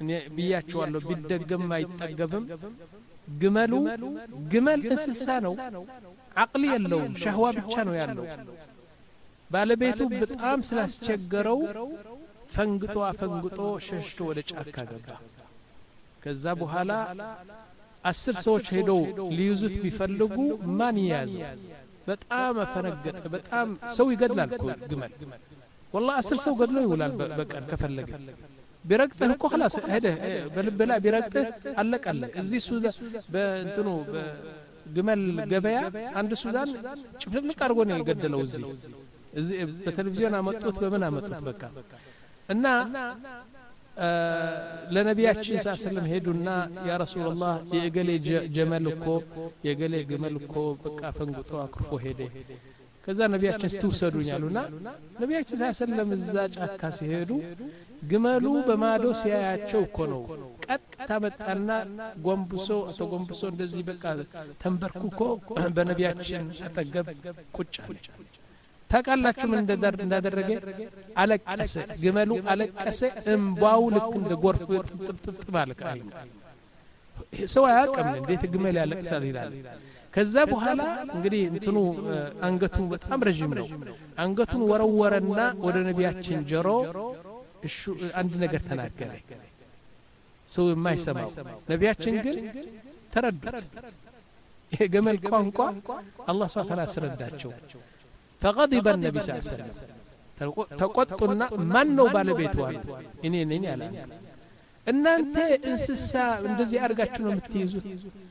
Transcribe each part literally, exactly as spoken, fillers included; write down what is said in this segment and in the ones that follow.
እኔ ብያቸዋለሁ ቢደገም አይጠገብም ግመሉ ግመል እንስሳ ነው አቅል የለውም ሸህዋ ብቻ ነው ያለው ባለቤቱ በጣም ስላስቸገረው ፈንግጦ አፈንግጦ ሸሽቶ ወደ ጫካ ገባ ከዛ በኋላ አስር ሰዎች ሄደው ሊይዙት ቢፈልጉ ማን ይያዘው በጣም አፈነገጠ በጣም ሰው ይገድላል እኮ ግመል والله አስር ሰው ገድሎ ይውላል በቀን ከፈለገ ቢረግጥህ እኮ خلاص ሄደ በልብላ ቢረግጥህ አለቀለ እዚህ ሱዳን በእንትኑ በግመል ገበያ አንድ ሱዳን ጭፍልቅ አድርጎ ነው የገደለው እዚህ እዚህ በቴሌቪዥን አመጡት በምን አመጡት በቃ እና ለነቢያችን ሰለላሁ ሄዱና ያ ረሱላህ የገሌ ጀመል እኮ የገሌ ግመል እኮ በቃ ፈንግጦ አክርፎ ሄደ ከዛ ነቢያችን ስተውሰዱኛሉና ነቢያችን ሰለላሁ እዛ ጫካ ሲሄዱ ግመሉ በማዶ ሲያያቸው እኮ ነው ቀጥታ መጣና ጎንብሶ ተጎንብሶ እንደዚህ በቃ ተንበርኩኮ በነቢያችን አጠገብ ቁጭ አለ ታቃላችሁ ምን እንዳደረገ አለቀሰ ግመሉ አለቀሰ እንባው ልክ እንደ ጎርፍ ጥብጥብ አለቀ ሰው ያቀም እንዴት ግመል ያለቅሳል ይላል ከዛ በኋላ እንግዲህ እንትኑ አንገቱ በጣም ረጅም ነው አንገቱን ወረወረና ወደ ነቢያችን ጆሮ እሺ አንድ ነገር ተናገረ ሰው የማይሰማው ነቢያችን ግን ተረዱት ይሄ ግመል ቋንቋ አላህ Subhanahu Wa Ta'ala አስረዳቸው فغضب النبي صلى الله عليه وسلم ተቆጡና ማን ነው ባለቤቱ አሉ እኔ ነኝ አለ እናንተ እንስሳ እንደዚህ አርጋችሁ ነው የምትይዙት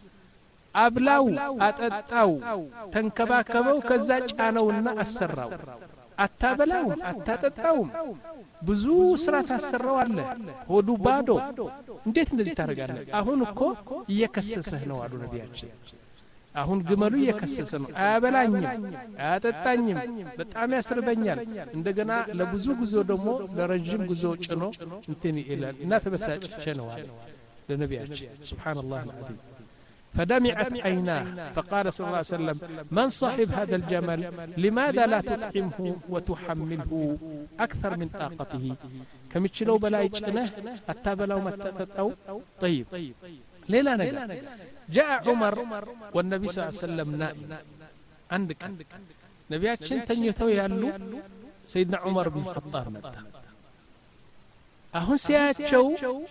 አብላው አጠጣው ተንከባከበው ከዛ ጫነውና አሰራው አታበላው አታጠጣው ብዙ ስራ ታሰራው አለ ሆዱ ባዶ እንዴት እንደዚህ ታረጋለህ አሁን እኮ እየከሰሰህ ነው አሉ ነቢያችን አሁን ግመሉ እየከሰሰ ነው አያበላኝም አያጠጣኝም በጣም ያስርበኛል እንደገና ለብዙ ጉዞ ደግሞ ለረጅም ጉዞ ጭኖ እንትን ይላል እና ተበሳጭቼ ነው አለ ለነቢያችን ሱብሃንአላህ العظيم فدمعت عيناه فقال صلى الله عليه وسلم من صاحب هذا الجمل لماذا لا تطعمه وتحمله أكثر من طاقته كم يتشلو بلا يتشنه أتابلو ما تتتو طيب ليلا نجا جاء عمر والنبي صلى الله عليه وسلم نائم عندك نبياتشن تنيتو يالو سيدنا عمر بن الخطاب متى أهو سياتشو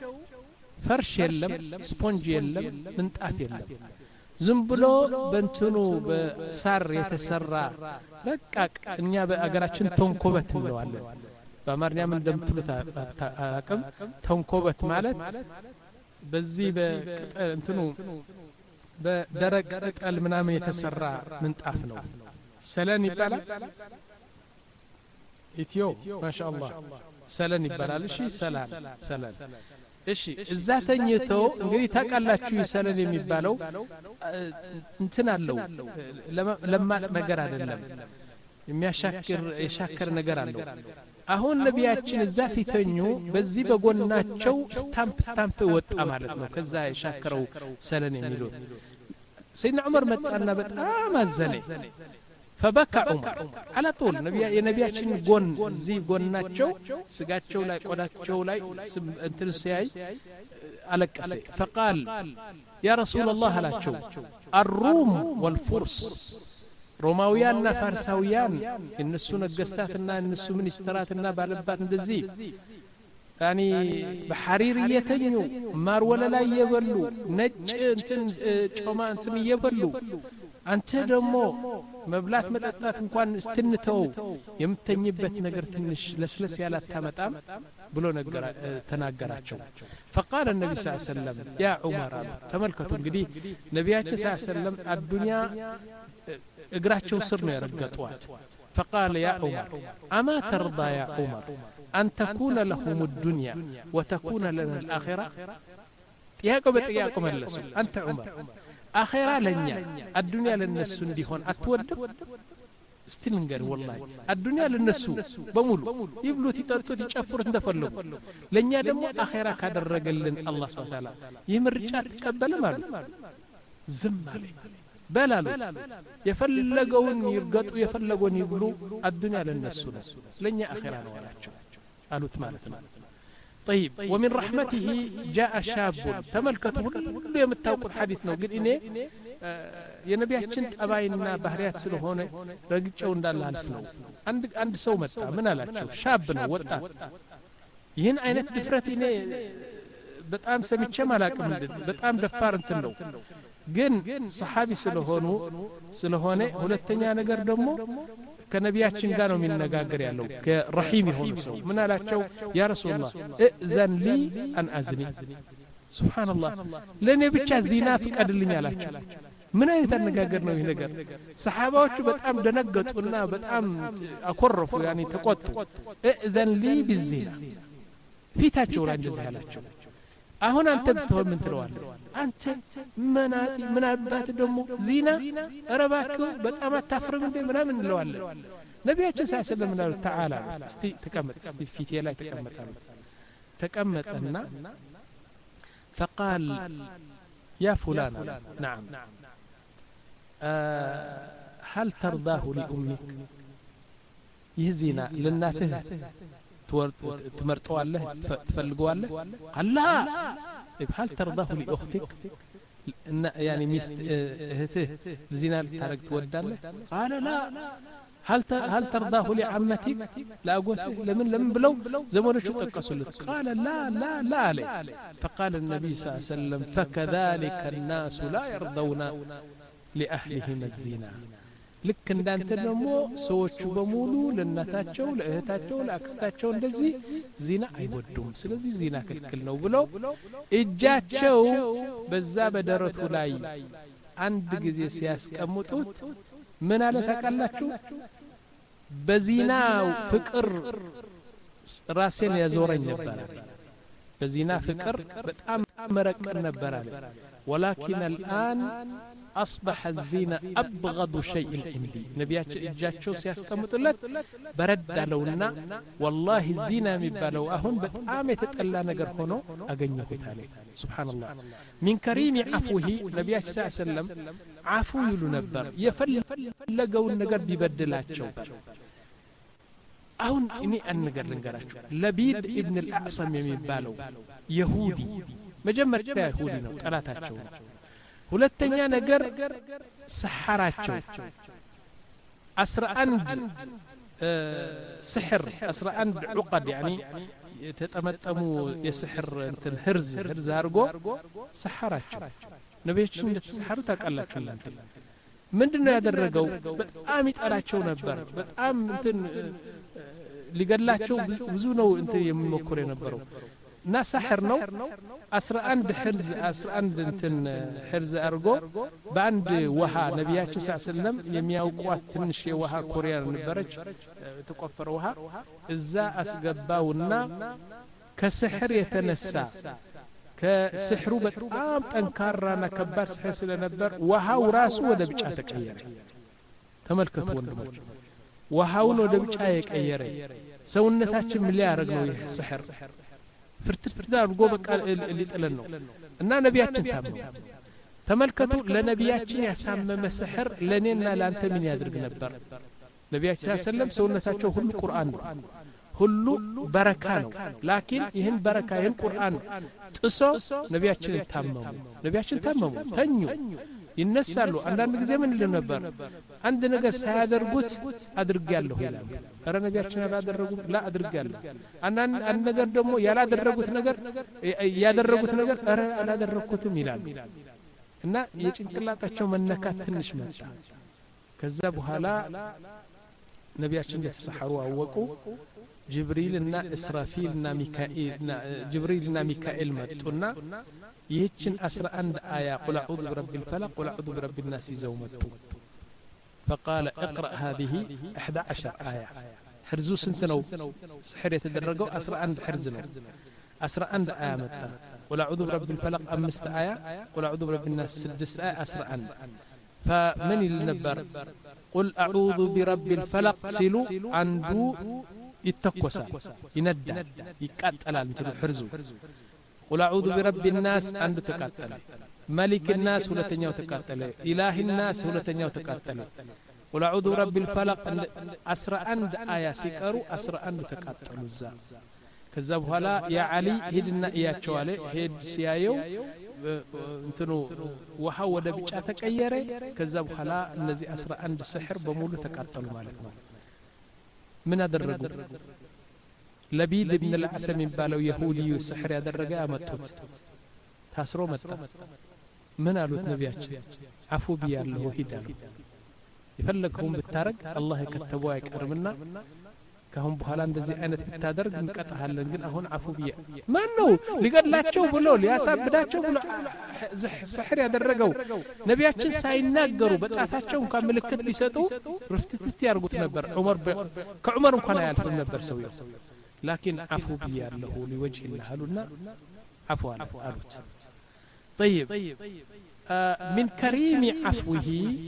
فرش يلم سبونج يلم منطاف يلم زنبلو بنتنو بسار يتسرى رقاق እኛ በአገራችን ተንኮበት እንለዋለን በአማርኛ ምን እንደምትሉት አቅም ተንኮበት ማለት በዚህ በእንትኑ በደረቅ ቅጠል ምናምን የተሰራ ምንጣፍ ነው ሰለን ይባላል ኢትዮ ማሻአላህ ሰለን ይባላል እሺ ሰላም ሰላም እሺ እዛ ተኝተው እንግዲህ ታቃላችሁ ሰለን የሚባለው እንትን አለው ለማጥ ነገር አይደለም የሚያሻክር የሻከር ነገር አለው አሁን ነቢያችን እዛ ሲተኙ በዚህ በጎናቸው ስታምፕ ስታምፕ ወጣ ማለት ነው ከዛ የሻከረው ሰለን የሚሉት ሰይድና ዑመር መጣና በጣም አዘነ فبكى عمر على طول نبي የነቢያችን ጎን እዚህ ጎናቸው ስጋቸው ላይ ቆዳቸው ላይ እንትን ሲያይ አለቀሰ فقال يا رسول الله አላቸው الروم والفرس ሮማውያንና ፋርሳውያን እነሱ ነገስታትና እነሱ ሚኒስትራትና ባለባት እንደዚህ ያኒ በሐሪር እየተኙ ማር ወለላ እየበሉ ነጭ እንትን ጮማ እንትን እየበሉ አንተ ደግሞ መብላት መጠጣት እንኳን እስትንተው የምተኝበት ነገር ትንሽ ለስለስ ያላት ታመጣም ብሎ ነገር ተናገራቸው فقال النبي صلى الله عليه وسلم يا عمر ተመልከቱ እንግዲህ ነቢያችን صلى الله عليه وسلم አዱንያ እግራቸው ስር ነው ያረጋጧት فقال يا عمر اما ترضى يا عمر ان تكون لهم الدنيا وتكون لنا الاخره ጥያቄው በጥያቄው መለሱ አንተ ዑመር አኺራ ለኛ አዱንያ ለነሱ እንዲሆን አትወድም እስቲ ንገር والله አዱንያ ለነሱ በሙሉ ይብሉት ይጠጡት ይጨፍሩት እንደፈለጉ ለኛ ደግሞ አኺራ ካደረገልን አላህ Subhanahu Wa Ta'ala ይምርጫ ተቀበለ ማለት ዝም አለ በላሉት የፈለገውን ይርገጡ የፈለገውን ይብሉ አዱንያ ለነሱ ነው ለኛ አኺራ ነው አላቸው አሉት ማለት ነው طيب ومن رحمته جاء شاب تملكته ሁሉ የምታውቁት ሐዲስ ነው ግን እኔ የነቢያችን ጠባይና ባህሪያት ስለሆነ ረግጨው እንዳለ አልፍ ነው አንድ አንድ ሰው መጣ ምን አላቸው ሻብ ነው ወጣት ይህን አይነት ድፍረት እኔ በጣም ሰምቼም አላቅም በጣም ደፋር እንትን ነው ግን ሰሃቢ ስለሆኑ ስለሆነ ሁለተኛ ነገር ደግሞ ከነቢያችን ጋር ነው የሚነጋገር ያለው ከረሂም ይሆን ሰው ምን አላቸው ያ ረሱላህ እዘን ሊ አን አዝኒ ሱብሃንአላህ ለኔ ብቻ ዚና ፍቀድልኝ አላቸው ምን አይነት አነጋገር ነው ይሄ ነገር ሰሃባዎቹ በጣም ደነገጡና በጣም አኮረፉ ያኒ ተቆጡ እዘን ሊ ቢዚና ፊታቸው ላይ እንደዚህ አላቸው አሁን አንተ ብትሆን ምን ትለዋለህ አንተ መናጢ ምን አባት ደግሞ ዚና ረባክ በጣም አታፍርም እንዴ ምናምን እንለዋለን ነቢያችን ሰለላሁ ዐለይሂ ወሰለም ተዓላ እስቲ ተቀመጥ እስቲ ፊቴ ላይ ተቀመጥ ተቀመጠና فقال يا فلان نعم هل ترضاه لأمك يزينا لناته تمرطواله تفلقواله قال لا طيب هل ترضاه لأختك يعني ميست اهته زنا تارك توداله قال لا هل هل ترضاه لعمتك لا قلت لمن لمن بلو زمانه شو تقصلت قال لا لا لا عليه فقال النبي صلى الله عليه وسلم فكذلك الناس لا يرضون لأهلهم الزنا ልክ እንዳንተ ደግሞ ሰዎቹ በሙሉ ለእናታቸው ለእህታቸው ለአክስታቸው እንደዚህ ዚና አይወዱም ስለዚህ ዚና ክልክል ነው ብለው እጃቸው በዛ በደረቱ ላይ አንድ ጊዜ ሲያስቀምጡት ምን አለ ታውቃላችሁ በዚናው ፍቅር ራሴን ያዞረኝ ነበር በዚና ፍቅር በጣም መረቀን ነበር አለ ولكن الآن أصبح الزنا أبغض شيء عندي نبياتش إجاتشو سياسكمتلت برد لونا والله الزنا مبالو أهون بتعام يتتقلى نقر هونو أغنيه تالي سبحان الله من كريم عفوه نبياتش صلى الله عليه وسلم عفو يلو نبر يفلقوا النقر ببدلاتشو أهون إني النقر لنقراتشو لبيد ابن الأعصم يمبالو يهودي مجمع يهودي نو ثلاثاتشو ሁለተኛ ነገር ሰሐራቸው አስራ አንድ سحر አስራ አንድ عقد يعني የተጠመጠሙ የስሕር እንትን ህርዝ ህርዝ አርጎ ሰሐራቸው ነብያችን እንደተሰሐሩ ታውቃላችሁ እናንተ ምንድነው ያደረገው በጣም ይጠላቸው ነበር በጣም እንትን ሊገላቸው ብዙ ነው እንትን የሚሞክሩ የነበረው እና ሰሕር ነው አስራ አንድ ህርዝ አስራ አንድ እንትን ህርዝ አርጎ በአንድ ውሃ ነብያችን ሰለላሁ ዐለይሂ ወሰለም የሚያውቋት ትንሽ የውሃ ኮሪያ ነበረች ተቆፈረ ውሃ እዛ አስገባውና ከስሕር የተነሳ ከስሕሩ በጣም ጠንካራና ከባድ ስሕር ስለነበር ውሃው ራሱ ወደ ቢጫ ተቀየረ ተመልከቱ ወንድሞች ውሃውን ወደ ቢጫ የቀየረ ሰውነታችን ምን ሊያረግ ነው ይህ ስሕር ፍርትፍርት አድርጎ በቃ ሊጥለን ነው እና ነብያችን ታመሙ ተመልከቱ ለነብያችን ያሳመመ ስሕር ለኔና ላንተ ምን ያድርግ ነበር ነብያችን ሰለላሁ ዐለይሂ ወሰለም ሰውነታቸው ሁሉ ቁርአን ነው ሁሉ በረካ ነው ላኪን ይህን በረካ ይህን ቁርአን ጥሶ ነብያችን ታመሙ ነብያችን ታመሙ ተኙ ይነሳሉ አንዳንድ ጊዜ ምን ይሉ ነበር አንድ ነገር ሳያደርጉት አድርጋለሁ ይላሉ አረ ነብያችን ያላደረጉት ላ አድርጋለሁ አንዳንድ አንድ ነገር ደግሞ ያላደረጉት ነገር ያደረጉት ነገር አረ አላደረኩትም ይላሉ እና የጭንቅላታቸው መነካት ትንሽ መጣ ከዛ በኋላ ነብያችን እንደተሰሐሩ አወቁ ጅብሪልና እስራፊልና ሚካኤልና ጅብሪልና ሚካኤል መጡና ይህችን አስራ አንድ አያ ቁል አዑዙ ቢረቢል ፈለቅ ቁል አዑዙ ቢረቢል ናስ ይዘው መጡ فقال اقرأ هذه إحدى عشرة آية حرزو سنتنو سحر يتدرجوا أسرع عند حرزنا أسرع عند آية متى قل أعوذ برب الفلق أمست آية قل أعوذ برب الناس سدست آية أسرع عند فمن النبر قل أعوذ برب الفلق سلو عنده يتكوسا يندى يقتل انت حرزو قل أعوذ برب الناس عند تقتل ملك الناس ሁለተኛው ተቃጠለ ኢላህ الناس ሁለተኛው ተቃጠለ قل أعوذ برب الفلق አስራ አንድ አያ ሲቀሩ አስራ አንድ ተቃጠሉ ዛ ከዛ በኋላ ያ አሊ ሄድና እያቸው አለ ሄድ ሲያየው እንትኑ ውሃው ወደ ቢጫ ተቀየረ ከዛ በኋላ እነዚህ አስራ አንድ ስሕር በሙሉ ተቃጠሉ ማለት ነው ምን አደረጉ ለቢድ ኢብኑ አልዓሰም የሚባለው ይሁዲ ስሕር ያደረገ አመጡት ታስሮ መጣ ምን አሉት ነቢያችን አፉ ቢያለሁ ሂዳሉ ይፈልግሁም ብታረግ አላህ የከተበው አይቀርምና ካሁን በኋላ እንደዚህ አይነት ብታደርግ እንቀጣሃለን ግን አሁን አፉ ቢያ ማን ነው ሊገድላቸው ብሎ ሊያሳብዳቸው ብሎ ስሕር ያደረገው ነቢያችን ሳይናገሩ በጣታቸው እንኳን ምልክት ቢሰጡ ርፍትት ያርጉት ነበር ዑመር ከዑመር እንኳን አያልፍም ነበር ሰውየው لكن عفو بيالله لوجه الله قالوا عفو አሉት طيب آه من كريم عفوه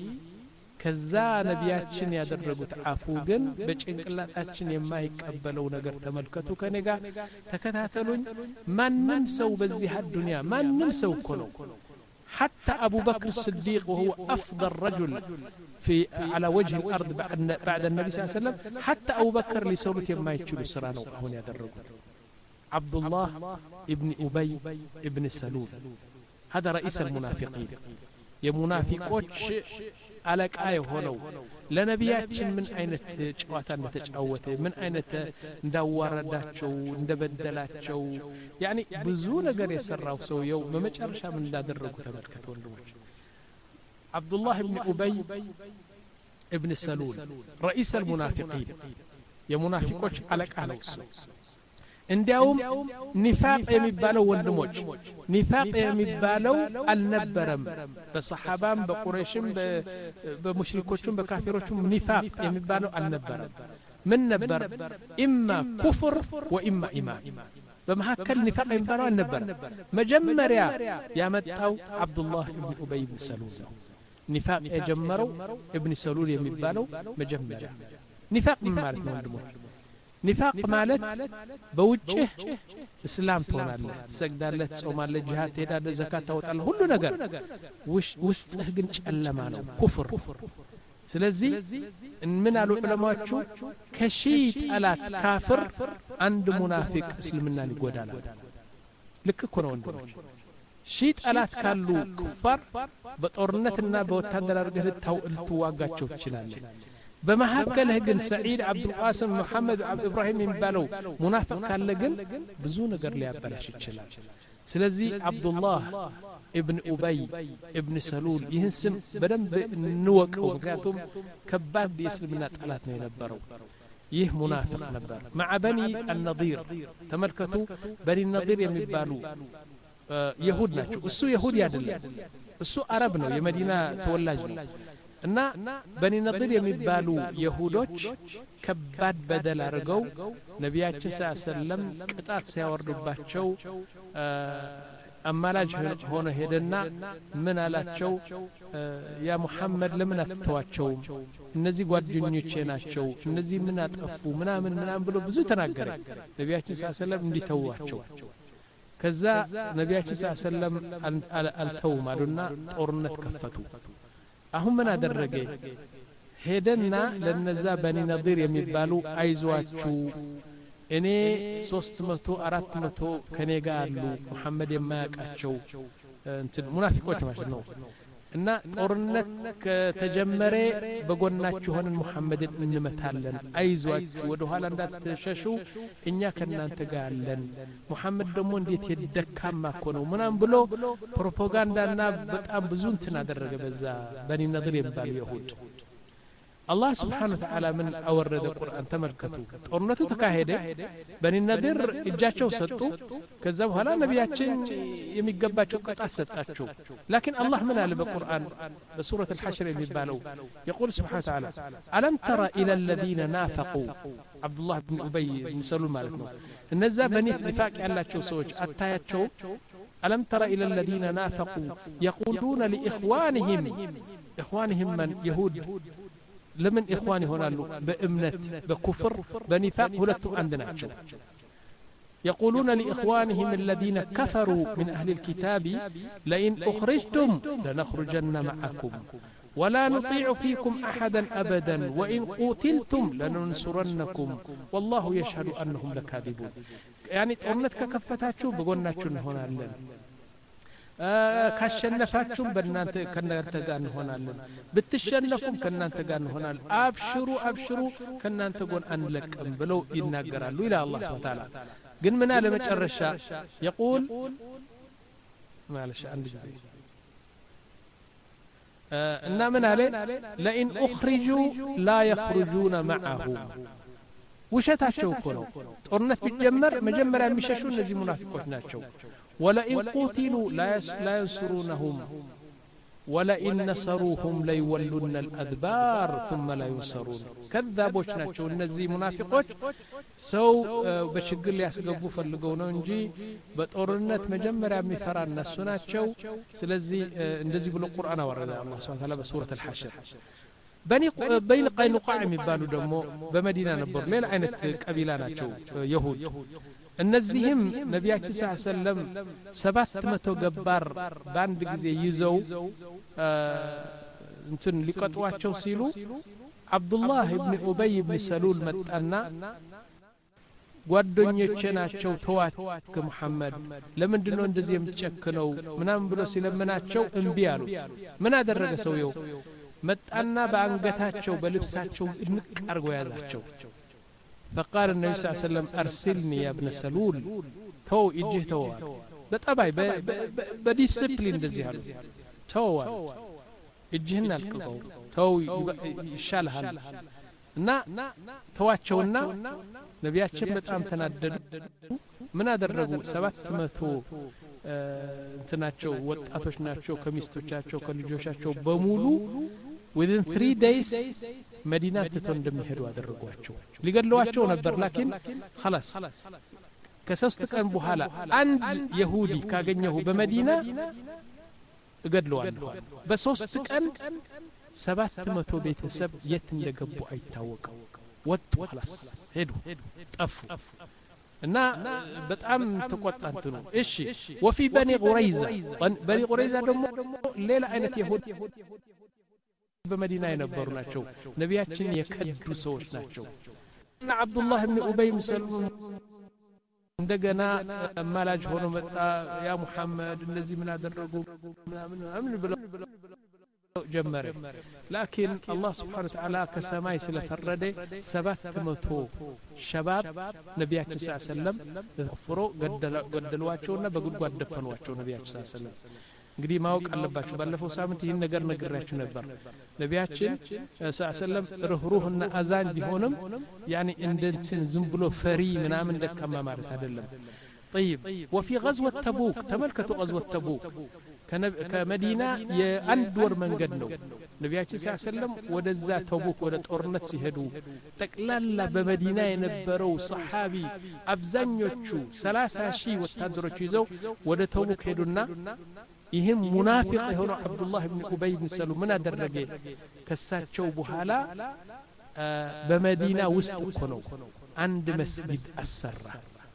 ከዛ ነቢያችን ያደረጉት አፉ ግን በጭንቅላታችን የማይቀበለው ነገር ተመልከቱ ከኔ ጋር ተከታተሉኝ ማንንም ሰው በዚህ ዱንያ ማንንም ሰው እኮ ነው حتى أبو بكر الصديق وهو أفضل رجل في على وجه الأرض بعد بعد النبي صلى الله عليه وسلم حتى أبو بكر لسولة ما يتشلو سرانو هون يدرجوا عبد الله ابن أبي ابن سلول هذا رئيس المنافقين يا منافقوش علىك آية هونو لنبياتشن من أين تجواتان تجوته من أين ندورداتشو ندبدلاتشو يعني بزون غير يسرعوا سو يوم ما مجرشا من دادرقوا تملكتون لوج عبد الله بن أبي ابن سلول رئيس المنافقين يا منافقوش علىك آية وسو እንዲያውም ኒፋቅ የሚባለው ወንድሞች ኒፋቅ የሚባለው አልነበረም በሰሃባም በቁረይሽም በሙሽሪኮችም በካፊሮችም ኒፋቅ የሚባለው አልነበረም ምን ነበር ኢማ ኩፍር ወኢማ ኢማን በመሐከል ኒፋቅ የሚባለው አልነበረም መጀመሪያ ያመጣው አብዱላህ ኢብኑ ኡበይ ኢብኑ ሰሉል ኒፋቅ የጀመረው ኢብኑ ሰሉል የሚባለው መጀመሪያ ኒፋቅ ማለት ነው ወንድሞች ኒፋቅ ማለት በውጭህ እስላም ትሆናለህ ትሰግዳለህ ትጾማለህ ጂሃድ ትሄዳለህ ዘካት ታወጣለህ ሁሉ ነገር ውስጥህ ግን ጨለማ ነው ኩፍር ስለዚህ ምን አሉ ዑለማዎቹ ከሺ ጠላት ካፍር አንድ ሙናፊቅ እስልምናን ይጎዳል ልክ እኮ ነው ወንድሞች ሺ ጠላት ካሉ ኩፋር በጦርነትና በወታደር አድርገህ ልትዋጋቸው ትችላለህ በመሐከለህ ግን ሰዒድ አብዱልቃስም መሐመድ ኢብራሂም የሚባለው ሙናፊቅ ካለ ግን ብዙ ነገር ሊያበላሽ ይችላል ስለዚህ አብዱላህ ኢብኑ ኡበይ ኢብኑ ሰሉል ይህን ስም በደንብ እንወቀው ምክንያቱም ከባድ የእስልምና ጠላት ነው የነበረው ይህ ሙናፊቅ ነበር مع بني النضير ተመልከቱ በኒ ነዲር የሚባሉ ይሁድ ናቸው እሱ ይሁዲ አይደለም እሱ አረብ ነው የመዲና ተወላጅ ነው እና በኒ ነዲር የሚባሉ ይሁዶች ከባድ በደል አድርገው ነቢያችን ሰለላም ቅጣት ሲያወርዱባቸው አማላጅ ሆነ ሄደና ምን አላቸው ያ ሙሐመድ ለምን አትተዋቸው እነዚህ ጓደኞቼ ናቸው እነዚህ ምን አጠፉ ምናምን ምናምን ብሎ ብዙ ተናገረ ነቢያችን ሰለላም እንዲተዋቸው ከዛ ነቢያችን ሰለላም አልተውም አሉና ጦርነት ከፈቱ አሁን ምን አደረገ ሄደና ለነዛ በኒ ነዲር የሚባሉ አይዟችሁ እኔ ሶስት መቶ አራት መቶ ከኔ ጋር አሉ መሐመድ የማያውቃቸው እንትን ሙናፊቆች ማለት ነው እና ጦርነት ከተጀመረ በጎናችሁ ሆነን መሐመድን እንመታለን አይዟችሁ ወደ ኋላ እንዳትሸሹ እኛ ከናንተ ጋር አለን መሐመድ ደግሞ እንዴት የደካማ እኮ ነው ምናም ብሎ ፕሮፓጋንዳና በጣም ብዙ እንትን አደረገ በዛ በኒ ነዲር የሚባሉ ይሁድ الله سبحانه وتعالى من أورد القرآن تملكته ጦርነቱ ተካሄደ በኒ ነዲር እጃቸው ሰጡ ከዛ በኋላ ነብያችን የሚገባቸው ቅጣት ሰጣቸው لكن الله من قال بالقرآن بسورة الحشر የሚባለው يقول سبحانه وتعالى ألم ترى إلى الذين نافقوا عبد الله بن أبي بن سلول ማለት ነው እነዛ በኒ ኒፋቅ ያላቸው ሰዎች አታያቸው ألم ترى إلى الذين نافقوا يقولون لإخوانهم إخوانهم من يهود لمن إخواني هنا بإمنة بكفر بنفاق هلتم عندنا يقولون لإخوانهم الذين كفروا من أهل الكتاب لئن أخرجتم لنخرجن معكم ولا نطيع فيكم أحدا أبدا وإن قتلتم لننصرنكم والله يشهد أنهم لكاذبون يعني ጦርነት ከከፈታችሁ በጎናችሁ እንሆናለን ካሸነፋችሁም በእናንተ ከእናንተ ጋር እንሆናለን ብትሸነፉም ከእናንተ ጋር እንሆናለን አብሽሩ አብሽሩ ከእናንተ ጎን አንለቅም ብለው ይናገራሉ ይላል አላህ Subhanahu Wa Ta'ala ግን ምን አለ መጨረሻ يقول معلش አንድ ጊዜ እና ምን አለ لئن اخرجوا لا يخرجون معهم ውሸታቸው እኮ ነው ጦርነት ቢጀመር መጀመሪያ የሚሸሹ እነዚህ ሙናፊቆች ናቸው ولئن قتلوا لا ينصرونهم ولئن نصروهم ليولون الأدبار ثم لا ينصرون كذابوች ናቸው እነዚህ ሙናፊቆች ሰው በችግር ሊያስገቡ ፈልገው ነው እንጂ በጦርነት መጀመሪያ የሚፈራ እነሱ ናቸው ስለዚህ እንደዚህ ብሎ ቁርአን አወረደ አላህ Subhanahu Wa Ta'ala በሱረة الحشر بني بين قينقاع የሚባሉ ደግሞ በመዲና ነበሩ ሌላ አይነት ቀቢላ ናቸው ይሁድ እነዚህም ነቢያችን ሰለላሁ ዐለይሂ ወሰለም ሰባት መቶ ገባር በአንድ ጊዜ ይዘው እንትን ሊቀጥዋቸው ሲሉ አብዱላህ ኢብኑ ኡበይ ኢብኑ ሰሉል መጣና ጓደኞቼ ናቸው ተዋቸው ከመሐመድ ለምንድን ነው እንደዚህ የምትጨክነው ምናምን ብሎ ሲለምናቸው እንቢ አሉት ምን አደረገ ሰውየው መጣና በአንገታቸው በልብሳቸው እንቅ አርጎ ያዛቸው فقال النبي صلى الله عليه وسلم أرسلني يا ابن سلول تو إجه تو بطبعي بديسبلين እንደዚህ አሉ تو እጅህን አልቀቀው تو ይሻልሃል እና ተዋቸውና ነቢያችን በጣም ተናደዱ ምን አደረጉ ሰባት መቶ እንትናቸው ወጣቶች ናቸው ከሚስቶቻቸው ከልጆቻቸው በሙሉ within three days መዲና ተተው እንደሚሄዱ አደረጓቸው ሊገድሏቸው ነበር ላኪን خلاص ከሶስት ቀን በኋላ አንድ ይሁዲ ካገኘሁ በመዲና እገድለዋለሁ በሶስት ቀን ሰባት መቶ ቤተሰብ የት እንደገቡ አይታወቅም ወጡ خلاص ሄዱ ጠፉ እና በጣም ተቆጣንት ነው እሺ وفي بني قريظة بني قريظة ደግሞ ሌላ አይነት ይሁድ በመዲና የነበሩ ናቸው ነቢያችን የከዱ ሰዎች ናቸው እና አብዱላህ ኢብኑ ኡበይ ሰሉም እንደገና ማላጅ ሆኖ መጣ ያ ሙሐመድ እነዚህ ምን አደረጉ ምናምን ምናምን ብለው ጀመረ ላኪን አላህ Subhanahu Wa Ta'ala ከሰማይ ስለፈረደ ሰባት መቶ ሸባብ ነቢያችን ሰለላሁ ዐለይሂ ወሰለም ተፈሮ ገደሏቸውና በጉድጓድ ደፈኗቸው ነቢያችን ሰለላሁ ዐለይሂ ወሰለም እንግዲህ ማወቅ አለባችሁ ባለፈው ሳምንት ይሄን ነገር ነግራችሁ ነበር ነቢያችን ሰለላሁ ዐለይሂ ወሰለም ሩህሩህና አዛን ቢሆንም ያኒ እንደንትን ዝም ብሎ ፈሪ ምናምን ደካማ ማለት አይደለም طيب وفي غزوة تبوك تملكتوا غزوة تبوك كمدينة የአንድ ወር መንገድ ነው ነቢያችን ሰለላሁ ዐለይሂ ወሰለም ወደዛ ተቡክ ወደ ጦርነት ሲሄዱ ጠቅላላ በመዲና የነበረው ሰሃቢ አብዛኞቹ ሰላሳ ሺህ ወታደሮች ይዘው ወደ ተቡክ ሄዱና ይህም ሙናፊቅ የሆነው አብዱላህ ኢብኑ ኡበይ ኢብኑ ሰሉም ምን አደረገ ከሳቸው በኋላ በመዲና ውስጥ እኮ ነው አንድ መስጊድ አሰራ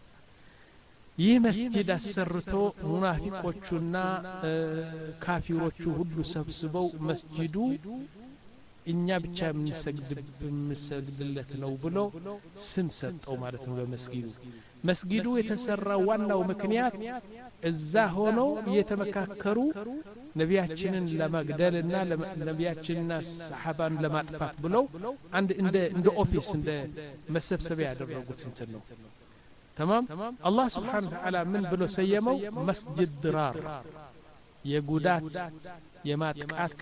ይህ መስጊድ አሰርቶ ሙናፊቆቹና ካፊሮቹ ሁሉ ሰብስበው መስጊዱ እኛ ብቻ የምንሰግድለት ነው ብሎ ስም ሰጠው ማለት ነው ለመስጊዱ መስጊዱ የተሰራው ዋናው ምክንያት እዛ ሆነው እየተመካከሩ ነቢያችንን ለማግደልና ነቢያችንና ሰሃባን ለማጥፋት ብለው አንድ እንደ እንደ ኦፊስ እንደ መሰብሰቢያ ያደረጉት እንትን ነው تمام الله سبحانه وتعالى من بلو سيمو مسجد ضرار يقودات يماتقات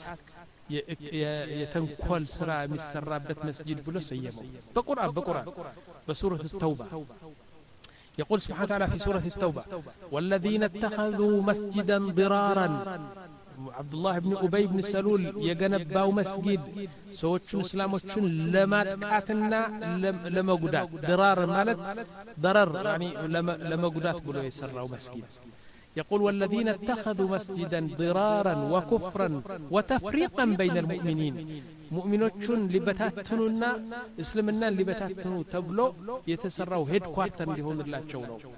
يتنكل سرا مسرابت مسجد بلو سيمو بقرآن بقرآن بسورة التوبة يقول سبحانه وتعالى في سورة التوبة والذين اتخذوا مسجدا ضرارا عبد الله بن أبي بن سلول يجنباو مسجد سوتشون اسلاموتشون لما تقاتنا لما قدات ضرار مالت ضرر يعني لما لما قدات بلو يسروا مسجد يقول والذين اتخذوا مسجدا ضرارا وكفرا وتفريقا بين المؤمنين مؤمنوتشون لبتاتنونا اسلمنا لبتاتنو تبلو يتسروا هيد كوارتر لهون الله تشونو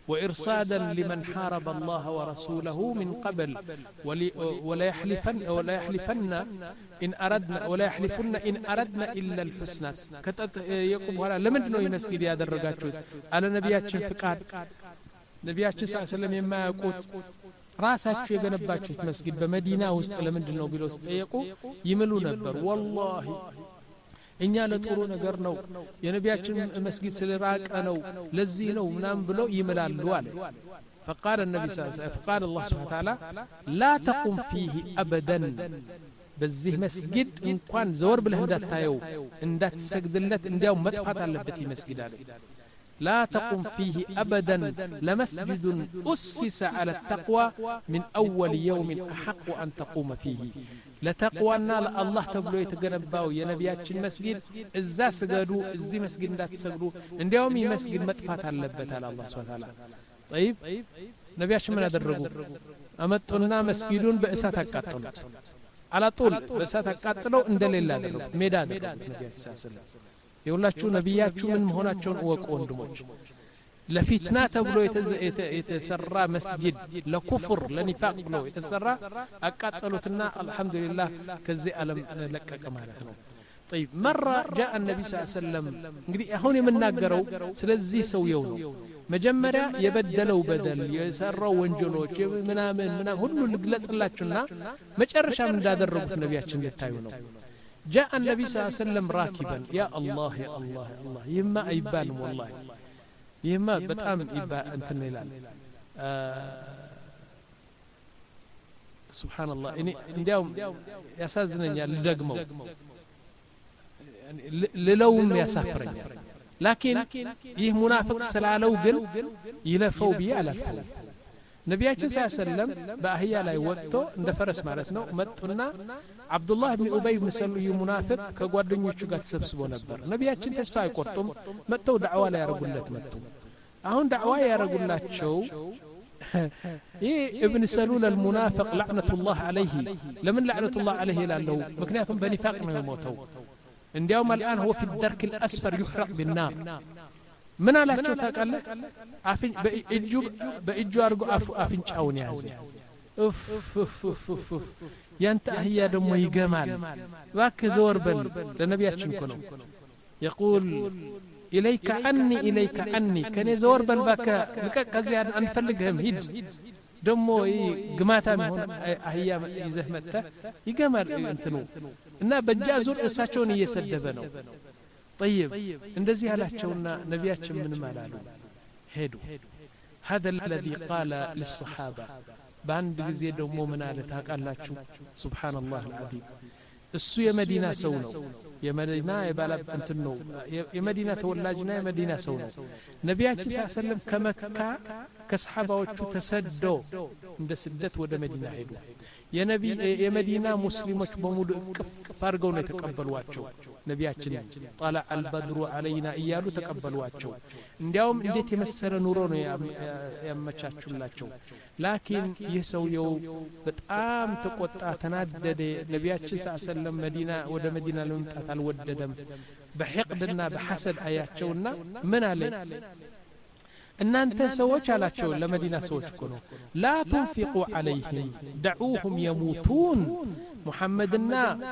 وإرصادا لمن حارب الله ورسوله من قبل ولا يحلفن ولا يحلفن إن أردنا ولا يحلفن إن أردنا إلا الحسنى يقول ولا لمن دنو يمسجد هذا الرجال على نبياتنا فقاد نبياتنا صلى الله عليه وسلم يما يقول ራሳችሁ የገነባችሁት መስጊድ በመዲና ውስጥ ለምንድነው ቢለው ሲጠየቁ ይምሉ ነበር والله እኛ ለጥሩ ነገር ነው የነቢያችን መስጊድ ስለራቀ ነው ለዚህ ነው ምናም ብሎ ይምላሉ አለ فقال النبي صلى الله عليه وسلم قال الله سبحانه وتعالى لا تقم فيه ابدا በዚህ መስጊድ እንኳን ዘወር ብለህ እንዳታየው እንዳትሰግድለት እንዲያው መጥፋት አለበት መስጊድ አለ لا تقم فيه أبدا لمسجد أسس على التقوى من أول يوم أحق أن تقوم فيه لتقوانا الله تبلو يتقنباو يا نبياتش المسجد إزا سجدوا إزي مسجد لا تسجدوا عند يوم مسجد متفات على اللبت على الله سبحانه وتعالى طيب نبياتش من أدرقوا أمتنا مسجدون بأسات أكاتلت على طول بأسات أكاتلو عند الله درقوا ميدان نبياتش صلى الله عليه وسلم يقولاتشو نبياتشو من مهوناتشون اوقو وندموش لفتنة تبلو يتسرى مسجد لكفر لنفاق بلو يتسرى أكاتلوتنا الحمد لله كزي ألم لك كمالتنا طيب مرة جاء النبي صلى الله عليه وسلم هوني من ناقروا سلزي سويونه مجمرة يبدلوا بدل يسروا وانجلوش منامن منام هلو اللي قلت اللاتشنا مجرشا من دادر ربط نبياتشن للتايونه جاء النبي صلى الله عليه وسلم راكبا يا الله يا الله يا الله يما ايبان والله يما بتام يبا انت نيلال سبحان الله اني እንዲያውም ያሳዝነኛል ልደግመው ለለውም ያሳፍረኛል ላኪን ይህ ሙናፊቅ ስላለው ግን ይለፈው ቢያ አላልፈው ነቢያችን ሰለላሁ ዐለይሂ ወሰለም በአህያ ላይ ወጥቶ እንደ ፈረስ ማለት ነው መጡና አብዱላህ ኢብኑ ኡበይ ኢብኑ ሰሉይ ሙናፊቅ ከጓደኞቹ ጋር ተሰብስቦ ነበር ነቢያችን ተስፋ አይቆርጡም መጥተው ዳዕዋ ላይ ያረጉለት መጡ አሁን ዳዕዋ ያረጉላቸው ይህ ኢብኑ ሰሉል المنافق لعنة الله عليه ለምን لعنة الله عليه ይላለው ምክንያቱም በኒፋቅ ነው የሞተው እንዲያውም الان هو في الدرك الاسفل يحرق بالنار ምን አላቸው ታውቃለህ አፍን በእጁ በእጁ አርጎ አፍንጫውን ያዘ ኡፍ ኡፍ ኡፍ ያንተ አህያ ደሞ ይገማል እባክህ ዘወር በል ለነቢያችን እኮ ነው يقول إليك عني إليك عني كان زور بل باك لك كذي أنفلقهم هيد دمو قماتا من أهيا يزهمته يقمر انتنو إنا بجازور إساتشون يسدبنو طيب اندزي هلاتشونا نبياتش من مالالو هيدو هذا الذي قال للصحابة باند بزي دمو منالتها قال لاتشو سبحان الله العظيم السو يا مدينة سونو يا مدينة يبالب أنتنو يا مدينة تولاجنا يا مدينة سونو نبياتش صلى الله عليه وسلم كمكة كصحابة وتشو تسدو عند سدت ودا مدينة هيدو يا نبي يا مدينة مسلمة بمود فارقون يتقبلواتشو نبياتشن طلع البدر علينا إيالو تقبلواتشو እንዲያውም እንዴት የመሰለ ኑሮ ነው ያመቻቹላቸው ላኪን የሰውየው በጣም ተቆጣ ተናደደ ነብያችን ሰለላሁ መዲና ወደ መዲና ለመምጣት አልወደደም በሕቅድና በሐሰድ አያቸውና ምን አለ እናንተ ሰዎች አላቸው ለመዲና ሰዎች እኮ ነው ላ ተንፊቁ عليهم دعوهم يموتون ሙሐመድና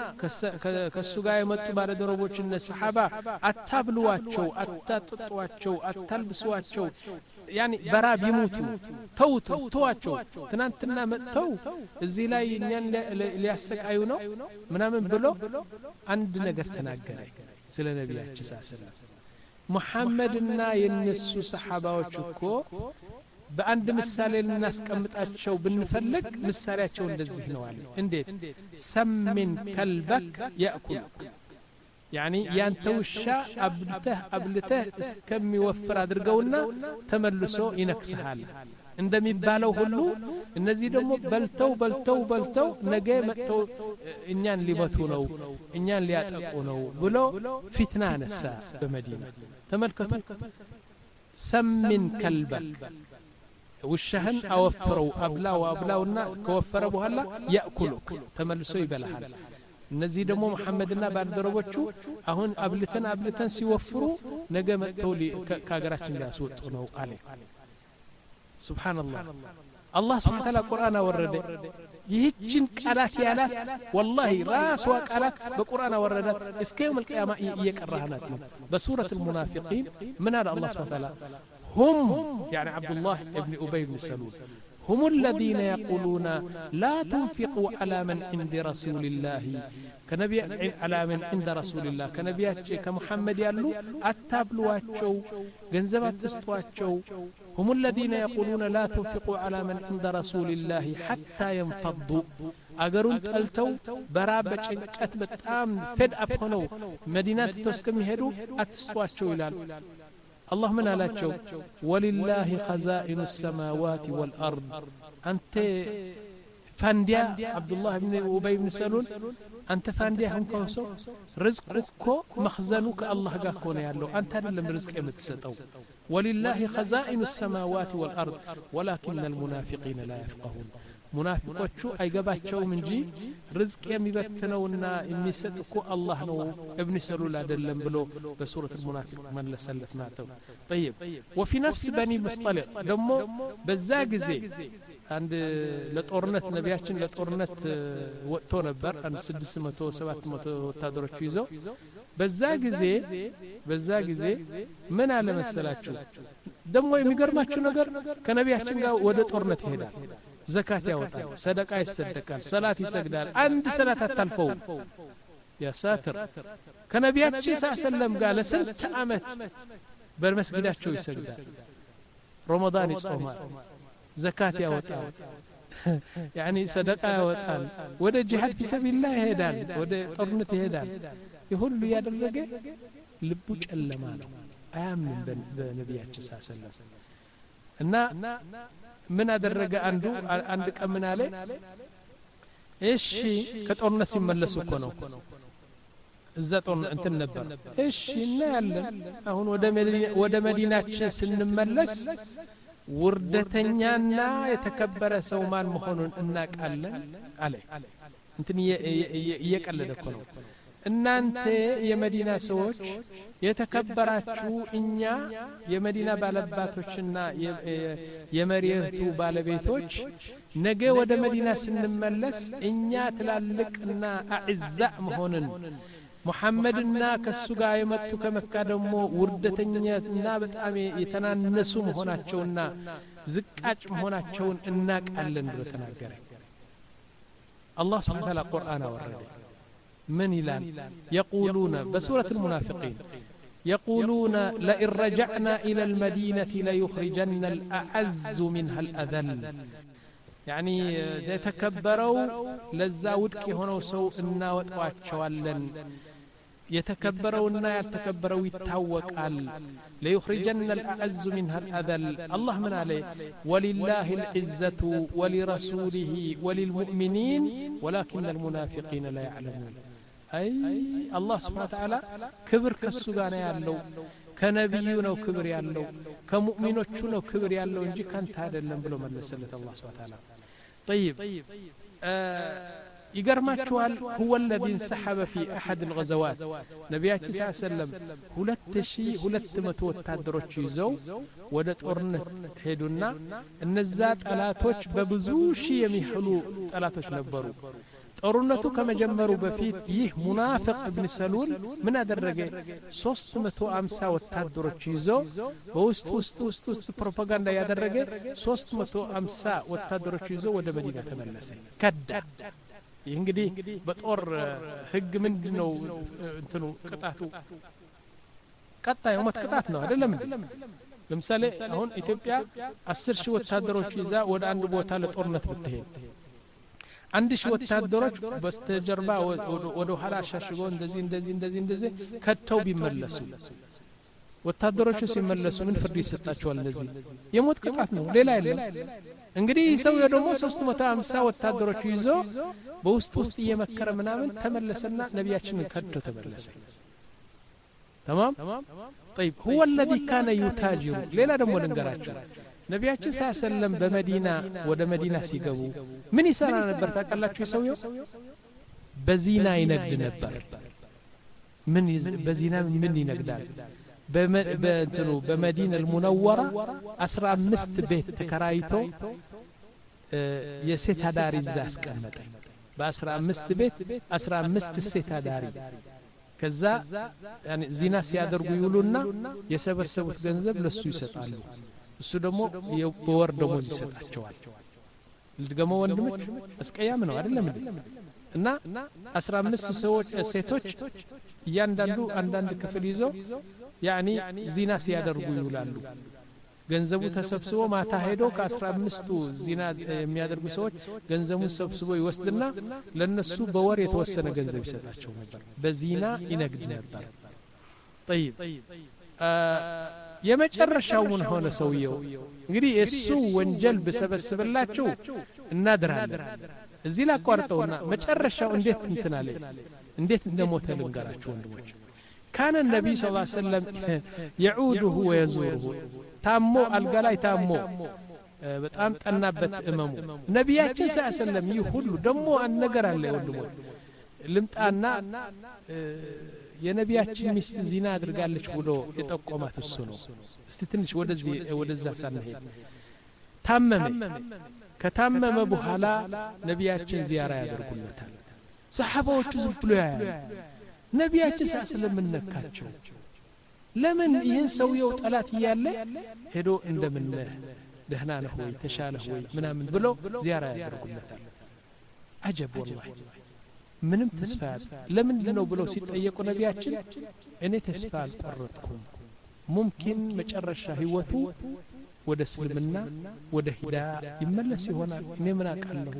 ከሱ ጋር የመጡ ባለደረቦች እነ ሰሃባ አታብሉዋቸው አታጥጧቸው አታልብሷቸው ያኒ በራብ ይሞቱ ተውቱ ተዋቸው ትናንትና መጥተው እዚህ ላይ እኛን ሊያሰቃዩ ነው ምናምን ብሎ አንድ ነገር ተናገረ ስለ ነብያችን ሰለላሁ ሙሐመድና የነሱ ሰሃባዎች እኮ በአንድ ምሳሌ ልናስቀምጣቸው ብንፈልግ ምሳሌያቸው እንደዚህ ነው አለ እንዴት ሰምን ከልበክ ያእኩልክ يعني ያንተውሻ አብልተህ አብልተህ እስከሚወፍር አድርገውና ተመልሶ ይነክስሃል እንደሚባለው ሁሉ እነዚህ ደግሞ በልተው በልተው በልተው ነገ መጥተው እኛን ሊመቱ ነው እኛን ሊያጠቁ ነው ብሎ ፊትና ነሳ በመዲና ተመልከቱ ሰምን ከልበክ ውሻህን አወፍረው አብላው አብላውና ከወፈረ በኋላ ያእኩሉክ ተመልሶ ይበላሃል እነዚህ ደግሞ መሐመድና ባልደረቦቹ አሁን አብልተን አብልተን ሲወፍሩ ነገ መጥተው ከሀገራችን ሊያስወጡ ነው አለ ሱብሃንአላህ አላህ ሱብሓነሁ ወተዓላ ቁርአን አወረደ ይህችን ቃላት ያላት ወላሂ ራስዋ ቃላት በቁርአን አወረዳት እስከ የውም القيامة እየቀራህናት ነው በሱረት المنافقين ምን አለ አላህ ሱብሓነሁ ወተዓላ هم يعني عبد الله ابن أبي بن سلول هم الذين يقولون لا تنفقوا على من عند رسول الله كنبي على من عند رسول الله كنبيات كمحمد يالو أتابلواتشو جنزبات تستواتشو هم الذين يقولون لا تنفقوا على من عند رسول الله حتى ينفضوا أجرون تلتو برابة شنكات بتأم فد أبخنو مدينة تسكم يهدو أتستواتشو إلال الله من علاتشو ولله خزائن السماوات والأرض أنت فانديا عبد الله بن أبي بن سلول أنت فانديا هم كوسو رزقك مخزنك الله قاكونا يالله أنت لم رزق متسطو ولله خزائن السماوات والأرض ولكن المنافقين لا يفقهون ሙናፊቆቹ አይገባቸውም እንጂ ርዝቅ የሚበትነውና የሚሰጥኩ አላህ ነው ابن سلول አይደለም ብሎ በሱረት المنافق መለሰለት ናተው طيب وفي نفس بني مصطلق ደሞ በዛ ጊዜ አንድ ለጦርነት ነቢያችን ለጦርነት ወጥቶ ነበር አንድ ስድስት መቶ ሰባት መቶ ወታደሮች ይዘው በዛ ጊዜ በዛ ጊዜ ምን አለ መሰላችሁ ደሞ የሚገርማችሁ ነገር ከነቢያችን ጋር ወደ ጦርነት ይሄዳል زكاة يوطال صدقة يصدقال صلاة يسجدال عند صلاة التلفو يا ساتر كنبياتي صلى الله عليه وسلم قال سنت عامت بالمسجدات شو يسجدال رمضان يصومال زكاة يوطال يعني صدقة يوطال وده جهاد في سبيل الله يهدال وده طرنة يهدال يقول له يا درجة لبوش ألا ماله آمن بنبياتي صلى الله عليه وسلم እና ምን አደረገ አንዱ አንድ ቀን ምን አለ እሺ ከጦርነት ሲመለሱ እኮ ነው እዛ ጦርነት እንትን ነበር እሺ እና ያለን አሁን ወደ ወደ መዲናችን ስንመለስ ውርደተኛና የተከበረ ሰው ማን መሆኑን እናቃለን አለ እንትን እየቀለደ እኮ ነው እናንተ የመዲና ሰዎች የተከበራችሁ እኛ የመዲና ባለባቶችና የመሪየቱ ባለቤቶች ነገ ወደ መዲና ስንመለስ እኛ ትላልቅና አዕዛ መሆንን ሙሐመድና ከሱ ጋር የመጡ ከመካ ደግሞ ውርደተኛና በጣም የተናነሱ መሆናቸውና ዝቃጭ መሆናቸውን እናቃለን ብሎ ተናገረ አላህ Subhanahu Wa Ta'ala ቁርአን አወረደ من يلان يقولون بسورة المنافقين يقولون لئن رجعنا إلى المدينة ليخرجن الأعز منها الأذل يعني يتكبروا للزاودك هنا سوء النا وتواتشوالن يتكبرون يتكبروا يتهوك قال ليخرجن الأعز منها الأذل الله من عليه ولله العزة ولرسوله وللمؤمنين ولكن المنافقين لا يعلمون أي الله سبحانه وتعالى كبر كالسوغانا يالو كنبيون وكبر يالو كمؤمنون وكبر يالو انجي كانت هذا اللي نبلو ملسلة الله سبحانه وتعالى طيب آه يقرماتشوال هو الذي انسحب في أحد الغزوات نبياتي صلى الله عليه وسلم هلت شي هلت متوت تادروش يزو ودت أرنت هيدونا النزات ألاتوش ببزوشي يميحلو ألاتوش نبرو ጦርነቱ ከመጀመሩ በፊት ይህ ሙናፊቅ ኢብኑ ሰሉል ምን አደረገ ሶስት መቶ ሃምሳ ወታደሮች ይዞ በውስጥ ውስጥ ውስጥ ውስጥ ፕሮፓጋንዳ ያደረገ ሶስት መቶ ሃምሳ ወታደሮች ይዞ ወደ መዲና ተመለሰ ከዳ ይህ እንግዲህ በጦር ህግ ምንድነው እንትኑ ቅጣቱ ቀጣዩ ሞት ቅጣት ነው አይደለም ለምሳሌ አሁን ኢትዮጵያ አስር ሺህ ወታደሮች ይዛ ወደ አንድ ቦታ ለጦርነት ብትሄድ አንድ ሺህ ወታደሮች በስተጀርባ ወደ ኋላ ሻሽጎ እንደዚህ እንደዚህ እንደዚህ እንደዚህ ከተው ቢመለሱ ወታደሮቹ ሲመለሱ ምን ፍርድ ይሰጣቸዋል ለዚህ የሞት ቅጣት ነው ሌላ አይደለም እንግዲህ ሰው ደግሞ ሶስት መቶ ሃምሳ ወታደሮች ይዞ በውስጥ ውስጥ እየመከረ ምናምን ተመለሰና ነብያችንን ከድቶ ተመለሰ تمام طيب هو الذي كان يتاجر ሌላ ደግሞ ልንገራችሁ ነብያችን ሰለላሁ በመዲና ወደ መዲና ሲገቡ ምን ይሰራ ነበር ታውቃላችሁ ሰውየው በዚና ይነግድ ነበር ምን በዚና ምን ይነግዳል በእንትኑ በመዲና المنورة አስራ አምስት ቤት ተከራይቶ የሴት አዳሪ እዛ አስቀመጠ በአስራ አምስት ቤት አስራ አምስት ሴት አዳሪ ከዛ ያኒ ዚና ሲያደርጉ ይውሉና የሰበሰቡት ገንዘብ ለሱ ይሰጣሉ እሱ ደግሞ በወር ደግሞ ይሰጣቸዋል ልድገሞ ወንድሞች አስቀያም ነው አይደለም እና አስራ አምስት ሰዎች ሴቶች እያንዳንዱ አንዳንድ ክፍል ይዘው ያኒ ዚና ሲያደርጉ ይውላሉ ገንዘቡ ተሰብስቦ ማታ ሄዶ ከ15ቱ ዚና የሚያደርጉ ሰዎች ገንዘቡን ሰብስቦ ይወስድና ለነሱ በወር የተወሰነ ገንዘብ ይሰጣቸው ነበር በዚና ይነግድ ነበር طيب የመጨረሻው ምን ሆነ ሰውየው እንግዲህ እሱ ወንጀል በሰበስበላቸው እናድራለን እዚህ ላይ አቋርጠውና መጨረሻው እንዴት እንትናለ እንዴት እንደሞተ ልንገራችሁ ወንድሞች كان النبي صلى الله عليه وسلم يعوده ويزوره تامو القلاي تامو በጣም ጠናበት እመሙ ነብያችን ሰለላሁ ዐለይሂ ወሰለም ይሁሉ ደሞ አንነገር አለ ወንድሞች ልምጣና የነብያችን ሚስት ዚና አድርጋለች ብሎ የጠቆማት እሱ ነው እስቲ ትንሽ ወደዚህ ወደዛ ሳንሄድ ታመመ ከታመመ በኋላ ነብያችን ዚያራ ያደርጉለታል ሰሃባዎቹ ዝም ብሎ ያያሉ ነብያችን ሰለላሁ ዐለይሂ ወሰለም ነካቸው ለምን ይሄን ሰውየው ጠላት ይያለ ሄዶ እንደምን ደህና ነው ወይ ተሻለ ወይ ምናምን ብሎ ዚያራ ያደርጉለታል አጀብ ወላሂ ምንም ተስፋ ለምን ነው ብሎ ሲጠየቁ ነብያችን እኔ ተስፋ አልቆረጥኩም ሙምኪን መጨረሻ ህይወቱ ወደ እስልምና ወደ ሂዳያ ይመለስ ይሆናል እኔ ምን አውቃለሁ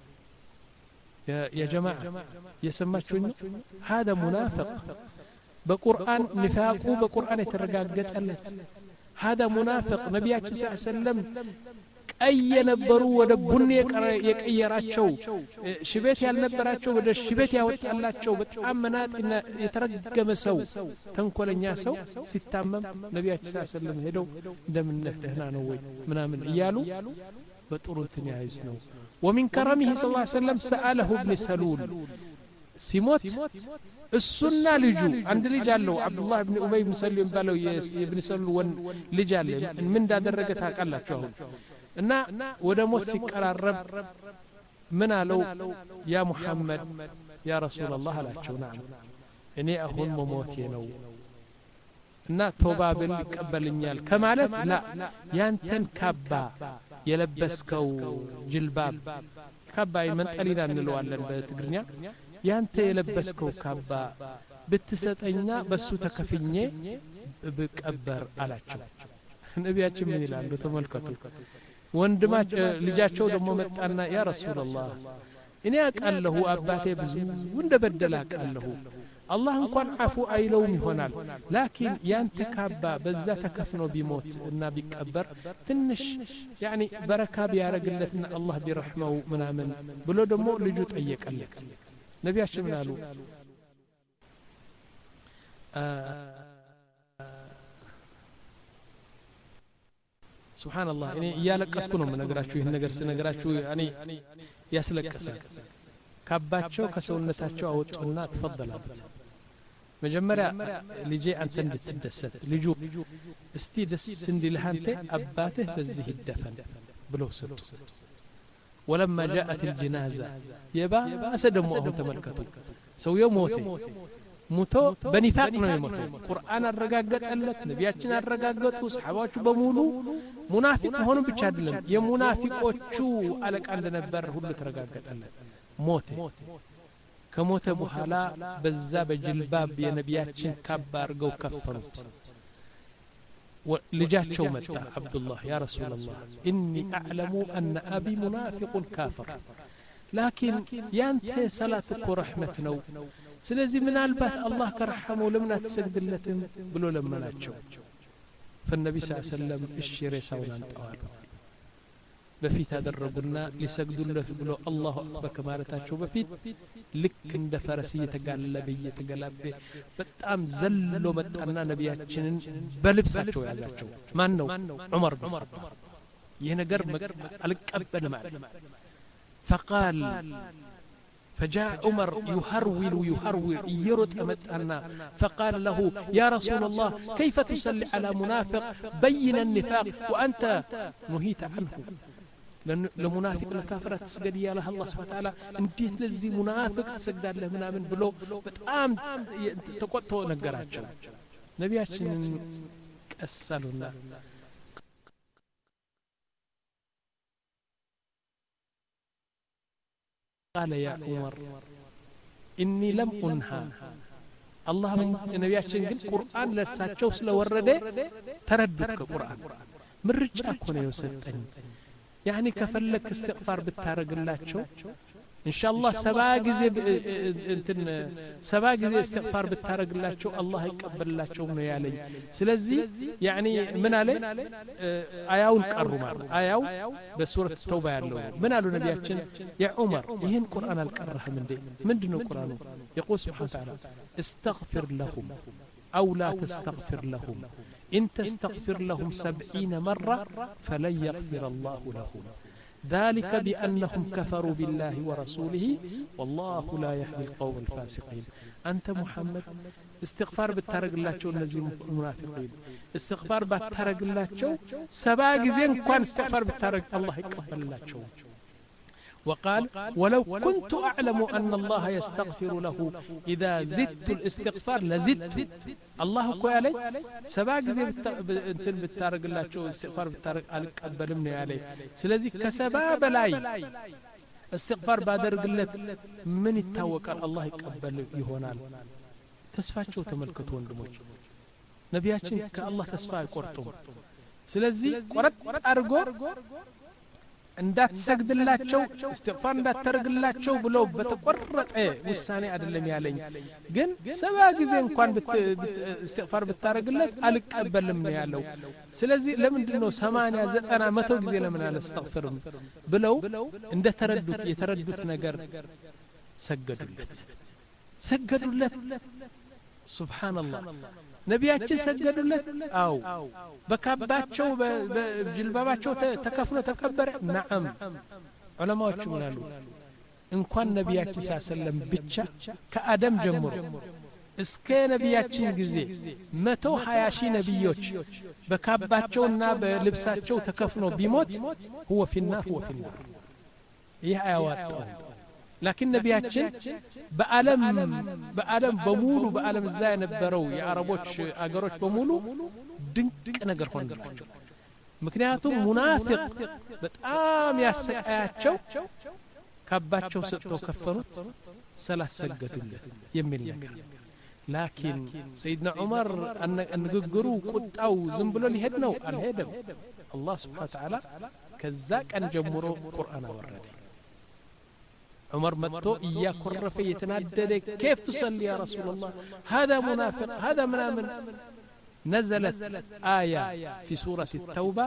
يا جماعة يسمعون هذا منافق بقرآن نفاقه بقرآن يترقاقت ألت هذا منافق نبياتي صلى الله عليه وسلم أي نبروا ودبني يكيراتشو شبيت يالنبراتشو ودا شبيت يوتيالاتشو بتأمنات إن يترقم سو تنكول نياسو ستامم نبياتي صلى الله عليه وسلم هدو دم هنا نوي منامن إيالو بطرونتن يعيزنو ومن كرمه صلى الله عليه وسلم سأله ابن سلول سيموت السنة لجو عند لجالو عبد الله بن أبي بن سلول بالو ابن سلول لجال من دا درجتها قالت شو إن ودموت سيقرب من لو يا محمد يا رسول الله لا شو نعم إني أهون مموتي نو እና ቶባ ብል ይቀበልኛል ከማለት ላ ያንተን ካባ የለበስከው ጅልባብ ካባ ይመንጠሊና እንለዋለን በትግርኛ ያንተ የለበስከው ካባ ብትሰጠኛ በሱ ተከፍኜ ብቀበር አላቸው ነብያችን ምን ይላሉ ተመልከቱ ወንድማቸው ልጃቸው ደግሞ መጣና ያ ረሱላህ እኔ አቃለሁ አባቴ ብዙ እንደበደለ አቃለሁ الله እንኳን አፉ አይለውም ይሆናል ላኪን ያንተ ካባ በዛ ተከፍኖ ቢሞት እና ቢቀበር ትንሽ ያኒ በረካ ቢያረግለትና አላህ ቢረህመው ምናምን ብሎ ደግሞ ልጁ ጠየቀለት ነብያችን ምን አሉ سبحان الله እኔ እያለቀስኩ ነው የምነግራችሁ ይሄን ነገር ስነግራችሁ ያኒ ያስለቀሳል ካባቸው ከሰውነታቸው አወጡና ተፈضلበት መጀመሪያ ልጄ አንተ እንድትደሰት ልጁ እስቲ ደስ እንዲልህ አንተ አባትህ በዚህ ይደፈን ብለው ሰጡ ولما جاءت الجنازه يبا اسدموا አሁን ተመልከቱ ሰውየው ሞተ ሞቶ በኒፋቅ ነው የሞተው ቁርአን አረጋገጠለት ነብያችን አረጋገጡ ሰሃባዎቹ በሙሉ ሙናፊቅ ሆኖ ብቻ አይደለም የሙናፊቆቹ አለቃ እንደነበር ሁሉ ተረጋገጠለት ሞተ ከሞተ በኋላ በዛ በጅልባብ የነብያችን ካባ አርገው ከፈኑት ልጃቸው መጣ አብዱላህ ያ ረሱላህ ኢኒ አዕለሙ አን አቢ ሙናፊቁን ካፍር ላኪን ያንተ ሰላት እኮ ረህመት ነው ስለዚህ ምናልባት አላህ ከረሐመው ለምን አትሰግድለትም ብሎ ለመናቸው فالنبي صلى الله عليه وسلم اشير يساونا انطوال በፊት አደረጉና ሊሰግዱለት ብሎ አላሁ አክበር ከማለታቸው በፊት ልክ እንደ ፈረስ እየተጋለበ እየተገላበ በጣም ዘሎ መጣና ነብያችንን በልብሳቸው ያዛቸው ማን ነው ዑመር ብን ኸጣብ ይሄ ነገር አልቀበልም ማለት فقال فجاء عمر يهرول يهرول يرد أمتنا فقال له يا رسول الله كيف تصلي على منافق بين النفاق وأنت نهيت عنه لمنافق الكافر تسجد يا الله الله سبحانه وتعالى እንዴት ለዚህ ሙናፊቅ ትሰግዳለህ ምናምን ብሎ በጣም ተቆጥቶ ነገራቸው ነቢያችንን ቀሰሉና قال يا عمر إني لم أنهى الله ነቢያችን ግን ቁርአን ለሳቸው ስለወረደ ተረዱት ከቁርአን ምርጫ እኮ ነው የሰጠኝ يعني كفلك استغفار بالتارقلاتشو إن شاء الله سبا جزي انتن سبا جزي استغفار بالتارقلاتشو الله يقبل لاتشو من يالي سلزي يعني من عليه آياو القرمار آياو بسورة التوبة يالله من قالوا نبياتشن يا عمر يهن قرآن القرح من دي من دنو قرآن يقول سبحانه وتعالى استغفر لهم أو لا تستغفر لهم إن تستغفر لهم سبعين مرة فلن يغفر الله لهم ذلك بأنهم كفروا بالله ورسوله والله لا يهدي القوم الفاسقين أنت محمد استغفار بالترق الله شو الذي المنافقين استغفار بالترق الله شو سبع زين كان استغفار بالترق الله يقبل الله شو وقال ولو كنت أعلم أن الله يستغفر له إذا زدت الاستغفار لزدت الله كوالي سباق زي انتن بالتارق الله شو استغفار بالتارق أقبل مني عليه سلازي كسباب لاي استغفار بادر قلت من التوكل الله يقبل يهونال تسفى شو تملكتون دموج نبياتشن كالله تسفى يقرطم سلازي قرط أرقو እንዳት ሰግድላቸው استغفار እንዳት ተርግላቸው ብለው በተቆረጠ ውሳኔ አይደለም ያለኝ ግን ሰባ ጊዜ እንኳን استغفار ብታረግለት አልቀበልም ነው ያለው ስለዚህ ለምንድነው ሰማንያ ዘጠና መቶ ጊዜ ለምን አለ استغفر ብለው እንደ ተረዱት የተረዱት ነገር ሰገዱለት ሰገዱለት ሱብሃንአላህ ነቢያችን ሰገዱለት አው በካባቸው በጅልባባቸው ተከፍሎ ተቀበረ ነዓም ዑለማዎቹ ምናሉ እንኳን ነቢያችን ሰለም ብቻ ከአደም ጀምሮ እስከ ነቢያችን ጊዜ መቶ ሀያ ሺህ ነብዮች በካባቸውና በልብሳቸው ተከፍኖ ቢሞት هو في النار هو في النار ይህ አያዋጣው لكن نبياتشن بألم بألم بمولو بألم الزاي نبرو يا عربوش أجروش بمولو دنك نجر هون دلاتشو مكنياتهم منافق بتأم ياسك آياتشو كباتشو ستو كفنوت سلاس سجد الله يمين لك لكن سيدنا عمر أن نجرو قد أو زنبلو لهدنو الهدم الله سبحانه وتعالى كذاك أن جمرو قرآن ورده عمر متو إياك الرفي يتنادد كيف تصلي يا رسول الله هذا منافق هذا منامن نزلت آية في سورة التوبة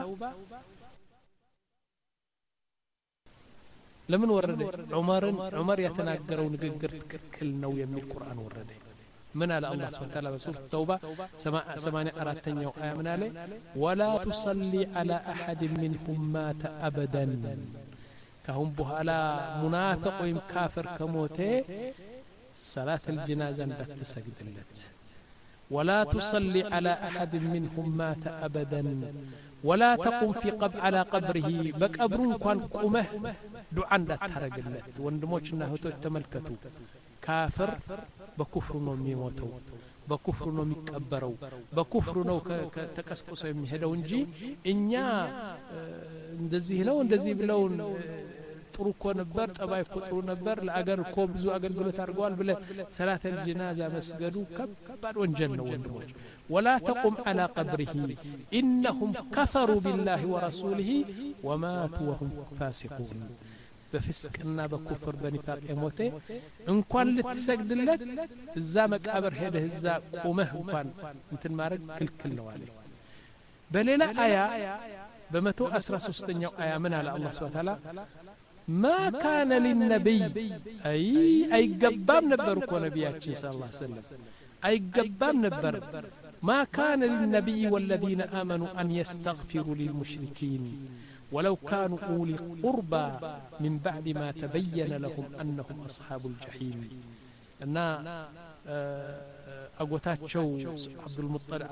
لمن ورد عمر عمر يتناقرون نقر كل نوع من القرآن ورد من على الله سبحانه وتعالى بسورة التوبة سمانية أراتين يوم آية من عليه ولا تصلي على أحد منهم مات أبدا كهم بهالا منافق ويم كافر كموته صلاة الجنازة لا تسجد لت ولا تصلي على أحد منهم مات أبدا ولا تقم في قب على قبره بقبرون كان قمه دعاء لا تحرق لت وندموش انه تملكتو كافر بكفر نو ميموتو بكفر نو ميكبرو بكفر نو تكسكسو يمهدو እንጂ እኛ እንደዚህ ነው እንደዚህ ብለውን ጥሩ እኮ ነበር ጠባይ እኮ ጥሩ ነበር ለአገር እኮ ብዙ አገልግሎት አድርገዋል ብለ ሰላተ الجنازة መስገዱ ከባድ ወንጀል ነው ወንድሞች ولا تقم على قبره انهم كفروا بالله ورسوله وماتوا وهم فاسقون بفسقنا بكفر بنفاق يموته ان كان لتسجدለት እዛ መቃብር ሄደህ እዛ ቆመህ እንኳን እንትን ማድረግ ክልክል ነው አለ በሌላ አያ በመቶ አስራ ሶስተኛው አያ ምን አለ አላህ Subhanahu Wa Ta'ala ما كان للنبي اي اي قبام نبركو نبياتي صلى الله عليه وسلم اي قبام نبر ما كان للنبي والذين آمنوا أن يستغفروا للمشركين ولو كانوا أولي قربى من بعد ما تبين لهم أنهم أصحاب الجحيم أن أقوتاتشو عبد المطلب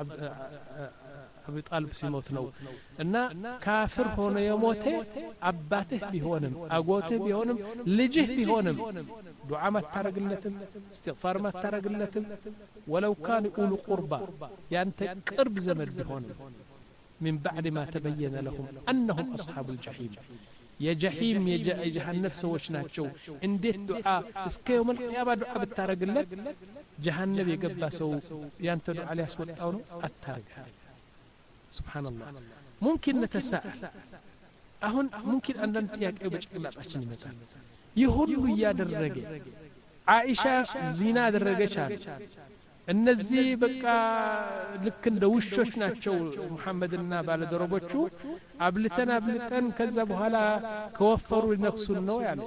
أبي طالب سيموت نو أن كافر هنا يموته أباته بهونم أقوته بهونم لجه بهونم دعاء ما ترقلتم استغفار ما ترقلتم ولو كان أولو قربى يعني تقرب زمن بهونم من بعد ما تبين لهم أنهم أصحاب الجحيم يا جحيم يا جهنم سوشناتشو انديت دعاء اسك يوم القيامة دعاء بتارقلت جهنم يقبا سو يانتو دعاء عليه اسوطاو نو اتارق سبحان الله ممكن نتساءل አሁን ممكن አንዳንድ ጥያቄ በጭቅላታችን ይመጣል ይሁሉ ያደረገ አይሻ ዚና አደረገች አለ እነዚህ በቃ ልክ እንደ ውሾች ናቸው መሐመድና ባለደረቦቹ አብልተን አብልተን ከዛ በኋላ ከወፈሩ ይነክሱን ነው ያለ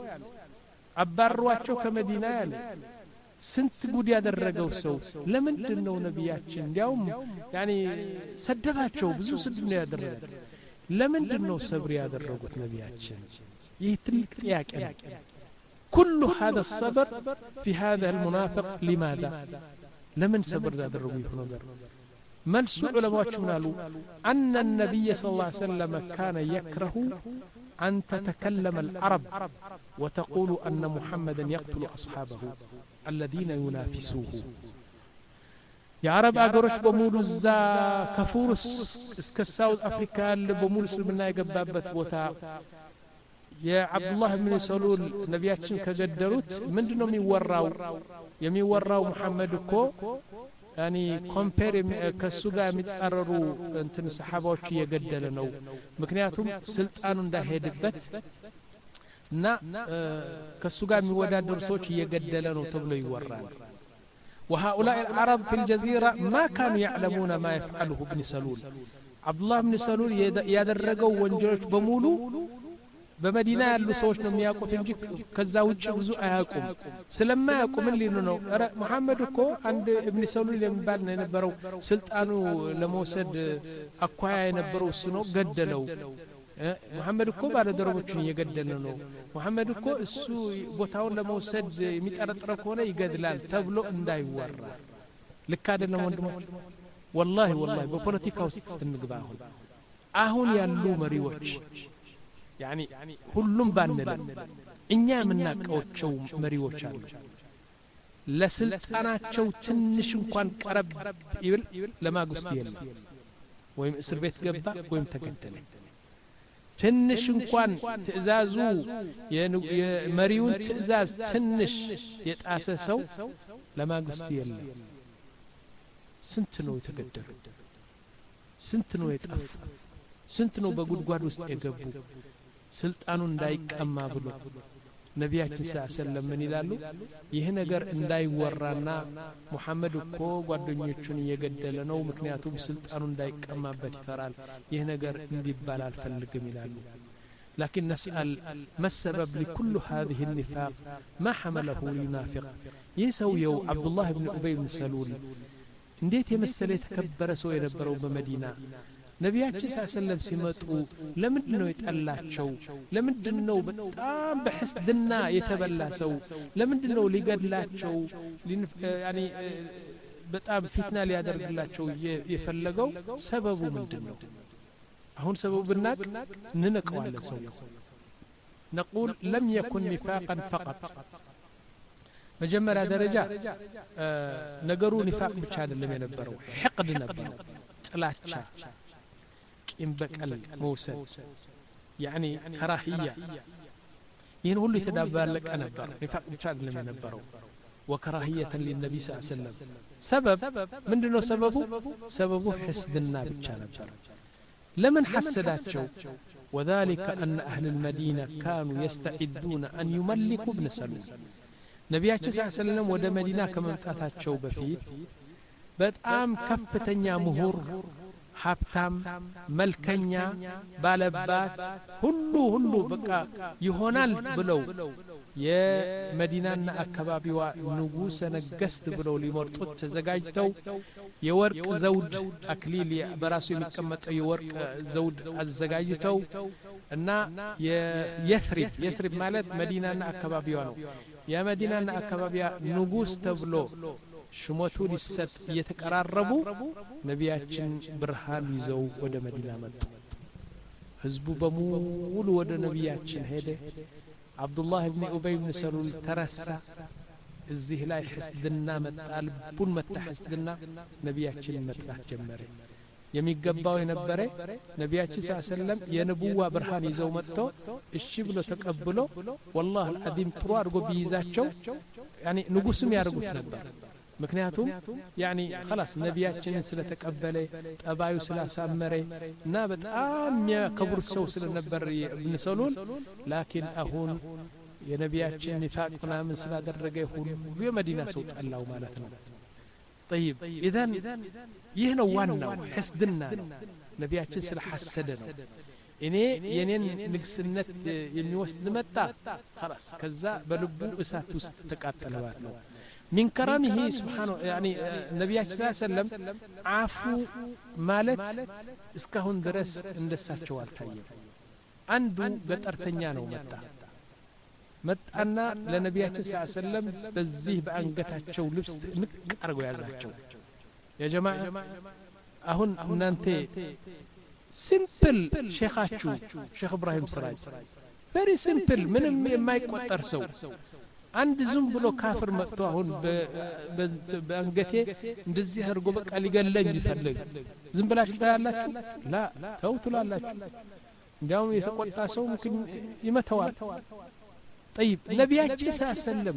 አባሯቸው ከመዲና ያለ ስንት ጉድ ያደረገው ሰው ለምንድን ነው ነብያችን እንዲያውም ያኒ ሰደባቸው ብዙ ስድብ ነው ያደረገ ለምንድን ነው ሰብር ያደረጉት ነብያችን ይህ ትልቅ ጥያቄ ነው كل هذا الصبر في هذا المنافق لماذا لمن صبر ያደረጉ ይሁን ነገር መልሱ ዑለማዎች ምናሉ أن النبي صلى الله عليه وسلم كان يكره أن تتكلم العرب وتقول أن محمدا يقتل أصحابه الذين ينافسوه يا عرب أقرش بمول الزا كفورس اسك الساوث أفريكا بمول سلمنا يقبابت بوتا يا عبد الله بن سلول نبياتشن كجدروت من دنو ميوراو يميوراو محمد كو يعني كومبير كسوغا متصاررو انتن صحابዎች እየገደለ ነው ምክንያቱም ስልጣኑ እንዳይሄድበት እና ከሱጋ የሚወዳደሩ ሰዎች እየገደለ ነው ተብሎ ይወራል وهؤلاء العرب في الجزيرة ما كانوا يعلمون ما يفعله ابن سلول عبد الله بن سلول ያደረገው ወንጀሎች በሙሉ በመዲና ያሉ ሰዎች ነው የሚያውቁት እንጂ ከዛ ውጭ ብዙ አያውቁም ስለማያውቁ ምን ሊሉ ነው ኧረ መሐመድ እኮ አንድ ኢብኑ ሰሉል የሚባል ነው የነበረው ስልጣኑ ለመውሰድ አኳያ የነበረው እሱ ነው ገደለው መሐመድ እኮ ባለደረቦቹን እየገደለ ነው መሐመድ እኮ እሱ ቦታውን ለመውሰድ የሚጠረጥረው ከሆነ ይገድላል ተብሎ እንዳይወራ ልክ አይደለም ወንድሞች والله والله በፖለቲካ ውስጥ እንግባ አሁን አሁን ያሉ መሪዎች يعني ሁሉም ባንለም እኛ የምናቀውቸው መሪዎች አሉ ለስልጣናቸው ትንሽ እንኳን ቀረብ ይብል ለማግስት የለም ወይም እስር ቤት ገባ ወይም ተገደለ ትንሽ እንኳን ትእዛዙ የመሪውን ትእዛዝ ትንሽ የጣሰ ሰው ለማግስት የለም ስንት ነው የተገደሉ ስንት ነው የጠፉ ስንት ነው በጉድጓድ ውስጥ የገቡ ስልጣኑ እንዳይቀማ ብሎ ነብያችን ሰለላሁ ምን ይላሉ ይሄ ነገር እንዳይወራና መሐመድ እኮ ጓደኞቹን እየገደለ ነው ምክንያቱም ስልጣኑ እንዳይቀማበት ይፈራል ይሄ ነገር እንዲባል አልፈልግም ይላሉ لكن نسأل ما السبب لكل هذه النفاق ما حمله لينافق يسويو عبد الله بن أبي بن سلول እንዴት የመሰለ የተከበረ ሰው የነበረው በመዲና ነብያችን ሰለላሁ ሲመጡ ለምንድነው የጠላቸው ለምንድነው በጣም በህስድና የተበላ ሰው ለምንድነው ሊገድላቸው ያኒ በጣም ፊትና ሊያደርግላቸው የፈለገው ሰበቡ ምንድነው አሁን ሰበቡ ብናቅ እንነቀዋለን ሰው نقول لم يكن نفاقا فقط መጀመሪያ ደረጃ ነገሩ ኒፋቅ ብቻ አይደለም የነበረው حقد ነበረው ጥላቻ ቂም በቀል መውሰድ يعني كراهيه ይሄን ሁሉ የተዳባለቀ ነበር ኒፋቅ ብቻ አይደለም የነበረው وكراهيه للنبي صلى الله عليه وسلم سبب ምንድነው ሰበቡ ሰበቡ حسدنا ብቻ ነበር لمن حسداتቸው وذلك أن أهل المدينة كانوا يستعدون أن يملكوا ابن سلول ነብያችን ሰለላሁ ዐለይሂ ወሰለም ወደ መዲና ከመምጣታቸው በፊት በጣም ከፍተኛ ምሁር ሀብታም መልከኛ ባለባት ሁሉ ሁሉ በቃ ይሆናል ብለው የመዲናና አካባቢዋ ንጉስ ነገስት ብለው ሊመርጡት ተዘጋጅተው የወርቅ ዘውድ አክሊል በራሱ የሚቀመጠው የወርቅ ዘውድ አዘጋጅተው እና የየትሪብ የትሪብ ማለት መዲናና አካባቢዋ ነው የመዲናና አካባቢያ ንጉስ ተብሎ ሽሞቱ ሊሰጥ እየተቀራረቡ ነቢያችን ብርሃን ይዘው ወደ መዲና መጡ ህዝቡ በሙሉ ወደ ነቢያችን ሄደ አብዱላህ ኢብኑ ኡበይ ኢብኑ ሰሉል ተረሳ እዚህ ላይ ህስድና መጣ ልቡን መጣ ህስድና ነቢያችን መጥራት ጀመረ የሚገባው የነበረ ነቢያችን ሰለላም የነብዋ ብርሃን ይዘው መጥቶ እሺ ብሎ ተቀብሎ والله العظيم ጥሩ አድርጎ ቢይዛቸው ያኒ ንጉስም ያርጉት ነበር ምክንያቱም ያኒ خلاص ነቢያችንን ስለተቀበለ ጠባዩ ስላሳመረ እና በጣም ያከብር ሰው ስለነበር ኢብኑ ሰሉል ላኪን አሁን የነቢያችን ንፋቅ ምናምን ስላደረገ ሁሉ የመዲና ሰው ጠላው ማለት ነው طيب اذا ይህነው ዋናው ህስድና ነው ነቢያችን ስለሐሰደ ነው እኔ የኔን ንግስነት የሚወስድ መጣ خلاص ከዛ በልቡ እሳት ውስጥ ተቃጠለዋል ነው من كرمه سبحانه يعني ነቢያችን ሰለላም አፉ ማለት እስካሁን ድረስ እንደሳቸው አልታየም አንዱ ገጠርተኛ ነው መጣ መጣና ለነቢያችን ሰለላም በዚህ በአንገታቸው ልብስ ንቅ አርጎ ያዛቸው ያ ጀማዓ አሁን እናንተ ሲምፕል ሼኻችሁ ሼኽ ኢብራሂም ስራጅ very simple ምንም የማይቆጠር ሰው አንድ ዝም ብሎ ካፍር መጥቶ አሁን በአንገቴ እንደዚህ አርጎ በቃ ሊገለኝ ይፈልግ ዝም ብላችሁ ታያላችሁ ላ ተው ትላላችሁ እንዲያውም የተቆጣ ሰው ምክን ይመተዋል طيب ነቢያችን ሰለላም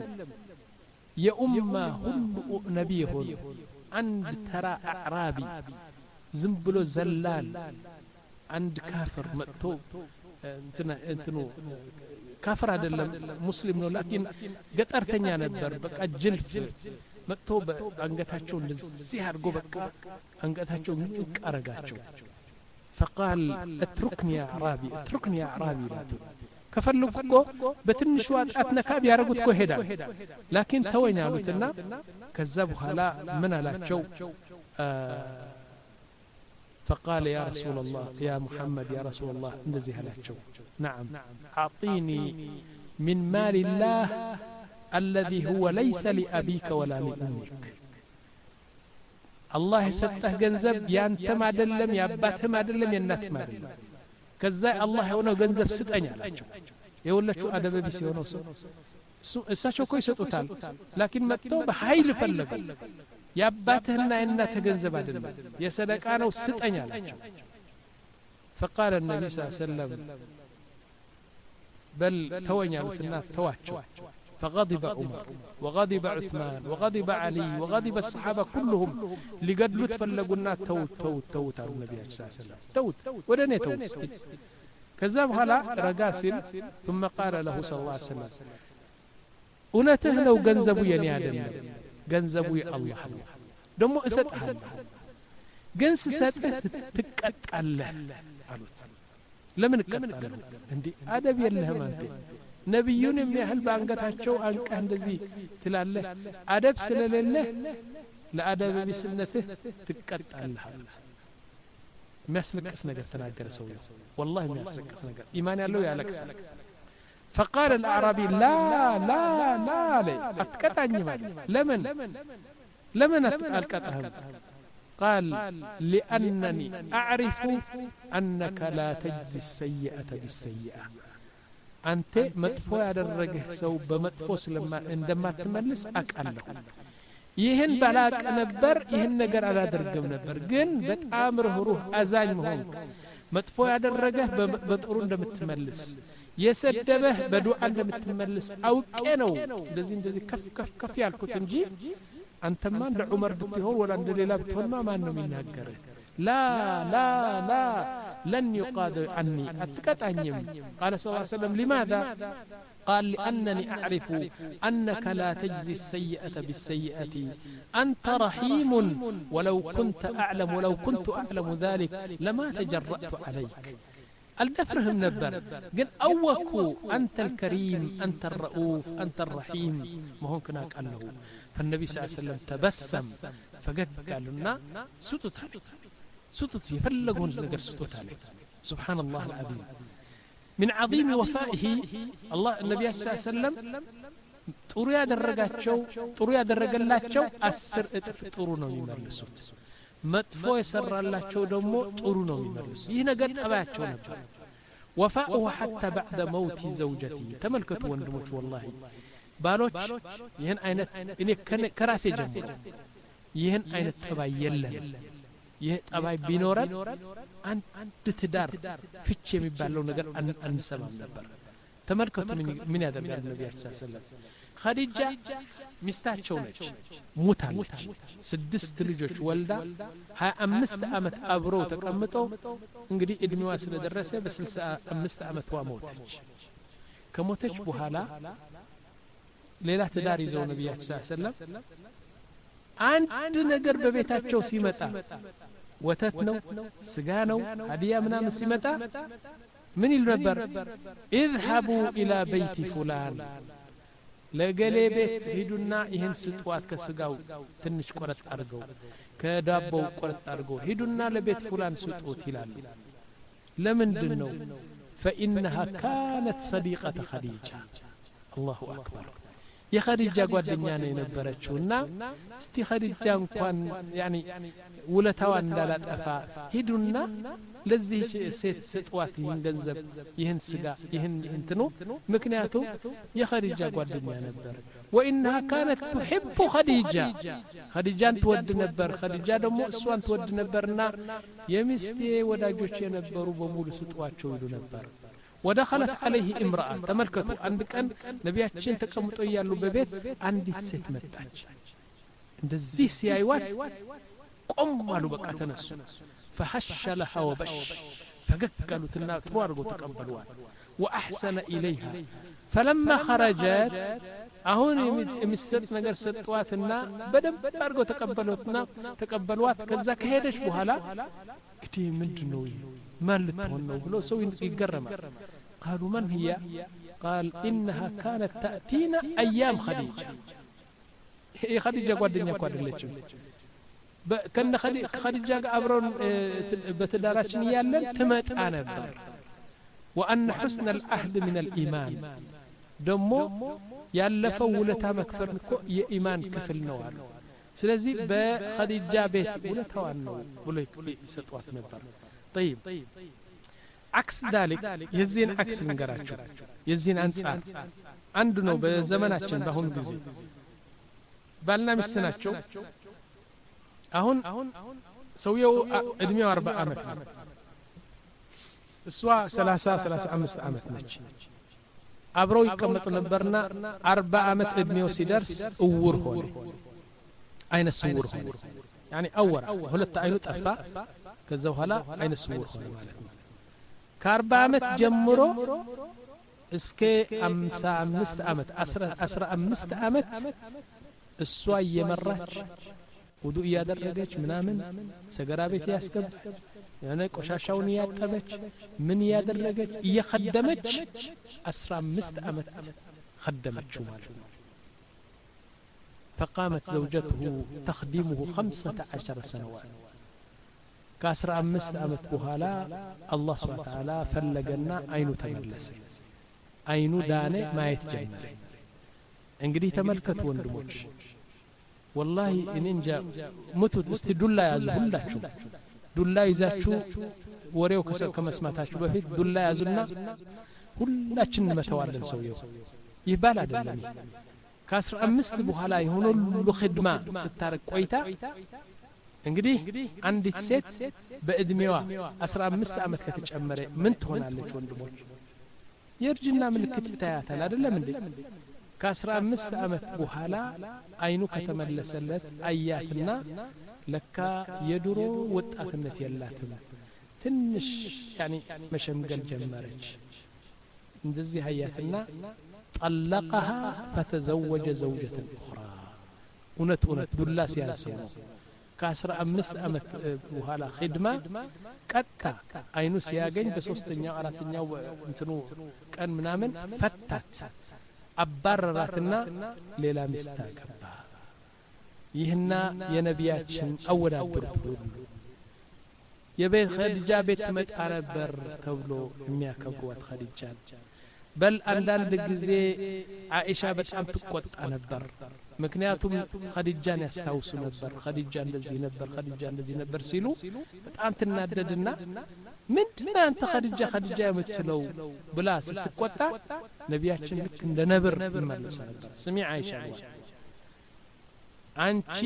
የኡማ ሁሉ ነብይ ሆኑ አንድ ተራ አዕራቢ ዝም ብሎ ዘላል አንድ ካፍር መጥቶ እንትና እንትኑ ካፍር አይደለም ሙስሊም ነው ላኪን ገጠርተኛ ነበር በቃ ጅልፍ መጥቶ በአንገታቸው እንደዚህ አድርጎ በቃ አንገታቸው ንቅ አረጋቸው فقال اتركني يا اعرابي اتركني يا اعرابي لا ከፈልኩ በትንሹ አጣት ነካብ ያረጉት ኮ ሄዳ ላኪን ተወኝ አሉትና ከዛ በኋላ ምን አላቸው فقال يا رسول الله يا محمد يا رسول الله እንደዚህ አላቸው نعم اعطيني من مال الله الذي هو ليس لأبيك ولا لأمك الله يسطህ ገንዘብ ያንተም አይደለም ያባትህም አይደለም የእናትህም አይደለም ከዛ አላህ የሆነው ገንዘብ ስጠኝ አላቸው የወለችው አደበቢ ሲሆነው ሰው እሳቸው እኮ ይሰጡታል ላኪን መጥቶ በኃይል ፈለገ ያባትህና የእናትህ ገንዘብ አይደለም የሰደቃ ነው ስጠኝ አላቸው فقال النبي صلى الله عليه وسلم بل توኛሉትና ተዋቸው فغضب عمر وغضب عثمان وغضب علي وغضب الصحابة كلهم لقدلوا تفلقونا توت توت توت على النبي صلى الله عليه وسلم توت ودني توت كذاب هلا رقاسل ثم قال له صلى الله عليه وسلم ونته لو جنزبوا يني عدم جنزبوا الله دمو أسد جنس سات تكت الله قالوت لمن كت الله عندي أدب يلهم أنت ነብዩን የሚያህል ባንገታቸው አንቀህ እንደዚህ ትላለህ አደብ ስለሌለ ለአደብ ቢስነትህ ትቀጣለህ የሚያስለቅስ ነገር ተናገረ ሰው والله የሚያስለቅስ ነገር ኢማን ያለው ያለቅሳል فقال الاعرابي لا لا لا لي اتقطعني ማለት ለምን ለምን አልቀጣህም قال لانني اعرف انك لا تجزي السيئه بالسيئه አንተ መጥፎ ያደረገህ ሰው በመጥፎ ስለማ እንደማትመልስ አቃለሁ ይሄን ባላቅ ነበር ይሄን ነገር አላደርግም ነበር ግን በጣም ርህሩህ አዛኝ መሆን መጥፎ ያደረገህ በጥሩ እንደምትመልስ የሰደበህ በዱዓ እንደምትመልስ አውቄ ነው እንደዚህ እንደዚህ ከፍ ከፍ ከፍ ያልኩት እንጂ አንተማ እንደ ዑመር ብትሆን ወላ እንደ ሌላ ብትሆን ማን ነው የሚናገርህ لا لا لا لن يقاد عني أتقطعنيم قال صلى الله عليه وسلم لماذا قال لأنني أعرف أنك لا تجزي السيئة بالسيئة أنت رحيم ولو كنت أعلم ولو كنت أعلم ذلك لما تجرأت عليك الدفرهم نبر قال أوكو أنت الكريم أنت الرؤوف أنت الرحيم ما هو كناك أنه فالنبي صلى الله عليه وسلم تبسم فقد قال لنا ستت ستت يفلقون نقر ستت عليه سبحان الله العظيم من عظيم وفائه الله النبي صلى الله عليه وسلم ጥሩ ያደረጋቸው ጥሩ ያደረገላቸው አስር እጥፍ ጥሩ ነው የሚመልሱት መጥፎ የሰራላቸው ደግሞ ጥሩ ነው የሚመልሱት ይህ ነገር ጠባያቸው ነበር وفاؤه حتى بعد موت زوجته تملكته ወንድሞች والله ባሎች ይህን አይነት እኔ ከራሴ ጀምሮ ይህን አይነት ጠባይ የለም ይህ ጠባይ ቢኖረን አንድ ትዳር ፍች የሚባለው ነገር አንሰማም ነበር ተመልከቱ ምን ያደርጋል ነብያችን ሰለላሁ ዐለይሂ ወሰለም ኸዲጃ ሚስታቸው ነች ሙታለች ስድስት ልጆች ወልዳ ሃያ አምስት አመት አብረው ተቀምጠው እንግዲህ እድሜዋ ስለደረሰ በስልሳ አምስት አመቷ ሞተች ከሞተች በኋላ ሌላ ትዳር ይዘው ነብያችን ሰለላሁ ዐለይሂ ወሰለም አንድ ነገር በቤታቸው ሲመጣ ወተት ነው ስጋ ነው ሀዲያ ምናምን ሲመጣ ምን ይሉ ነበር اذهبوا الى بيت فلان ለገሌ ቤት ሂዱና ይሄን ስጧት ከስጋው ትንሽ ቆረጥ አድርገው ከዳቦው ቆረጥ አድርገው ሂዱና ለቤት ፉላን ስጡት ይላሉ ለምንድን ነው فانها كانت صديقه خديجه الله اكبر የኸዲጃ ጓደኛ ነው የነበረችውና እስቲ ኸዲጃ እንኳን ያኒ ውለታዋ እንዳላጠፋ ሂዱና ለዚህ ሴት ስጧት ይህን ገንዘብ ይህን ስጋ ይህን እንትኑ ምክንያቱም የኸዲጃ ጓደኛ ነበር وانها كانت تحب خديجه خديجان تود ነበር خديجه ደግሞ እሷን ትወድ ነበርና የሚስቴ ወዳጆች የነበሩ በሙሉ ስጧቸው ይሉ ነበር ودخلت عليه امراه تملكتوا عند كان نبياتችን ተቀምጦ ያሉ በቤት አንዲት ሴት መጣች እንደዚህ ሲያይዋት ቆም አሉ በቃ ተነሱ فحش لها وبش فقالوا ጥሩ አድርጎ ተቀበሏት واحسن اليها فلما خرجت አሁን የሚሰጥ ነገር ሰጥቷትና በደንብ አድርጎ ተቀበሉትና ተቀበሏት ከዛ ከሄደች በኋላ ግዲ ምንድነው ማለት ነው ብሎ ሰው ይገረማል قالوا من هي قال انها كانت تاتينا ايام خديجه هي خديجه ጓደኛ እኮ አይደለችም ከነ خديجه ጋር አብረን በትዳራችን ያለን ትመጣ ነበር وان حسن العهد من الايمان ደሞ ያለፈው ውለታ መክፈል እኮ የኢማን ክፍል ነው አሉ ስለዚህ በخديجه ቤት ውለታዋን ነው ብሎ ይሰጧት ነበር طيب عكس ذلك የዚህን عكس እንገራችሁ የዚህን አንጻር አንዱ ነው በዘመናችን በአሁን ጊዜ ባልና ሚስት ናቸው አሁን ሰውየው እድሜው አርባ አመት ነው እሷ ሰላሳ ሰላሳ አምስት አመት ነች አብረው ይቀመጡ ነበርና አርባ አመት እድሜው ሲደርስ እውር ሆነ አይነ ስውር ሆነ يعني اول ሁለት አይኑ ጠፋ ከዛ በኋላ አይነ ስውር ሆነ ማለት ነው ከአርባ አመት ጀምሮ እስከ ሃምሳ አምስት አመት አስራ አምስት አመት እሷ እየመራች ውዱ ያደረገች ምናምን ሰገራ ቤት ያስገባች ያኔ ቆሻሻውን ያጠበች ምን ያደረገች እየخدመች አስራ አምስት አመት خدመችው ማለት ነው فقامت زوجته تخدمه خمسة عشر سنوات كاسر أمست أمت بهالا الله سبحانه وتعالى فلقنا عينو تملس عينو داني ما يتجمل انقدي تملكت وندموش والله إن انجا متوت استدولا يازهلاتشو دولا يزاتشو وريو كما اسماتاتشو بفيت دولا يازلنا ሁላችን መተዋለን ሰውየው ይባል አይደለም ከአስራ አምስት በኋላ የሆነ ሁሉ ኺድማ ስታረቅ ቆይታ እንግዲህ አንዲት ሴት በእድሜዋ አስራ አምስት አመት ከተጨመረ ምን ትሆናለች ወንድሞች የርጅና ምልክት ታያታል አይደለም እንዴ ከአስራ አምስት አመት በኋላ አይኑ ከተመለሰለት አያትና ለካ የድሮ ወጣትነት የላትም ትንሽ يعني መሸምገል ጀመረች እንደዚህ አያትና طلقها فتزوج زوجة أخرى ونت ونت دولا سياسة كاسر أمست أمت وهلا خدمة كتا أينو سياجين بسوستنيا أراتنيا وانتنو كان منامن فتت أبرراتنا ليلا مستاكبا يهنا ينبياتشن أولا برتبول የቤት ኸዲጃ ቤት መጣ ነበር ተብሎ የሚያከብሯት ኸዲጃን በል አንዳንድ ጊዜ አኢሻ በጣም ትቆጣ ነበር ምክንያቱም ኸዲጃን ያስታውሱ ነበር ኸዲጃ እንደዚህ ነበር ኸዲጃ እንደዚህ ነበር ሲሉ በጣም ትናደድና ምንድነው አንተ ኸዲጃ ኸዲጃ የምትለው ብላ ስትቆጣ ነቢያችን ልክ እንደ ነብር ይመለሱ ነበር ስሚ አይሻ አንቺ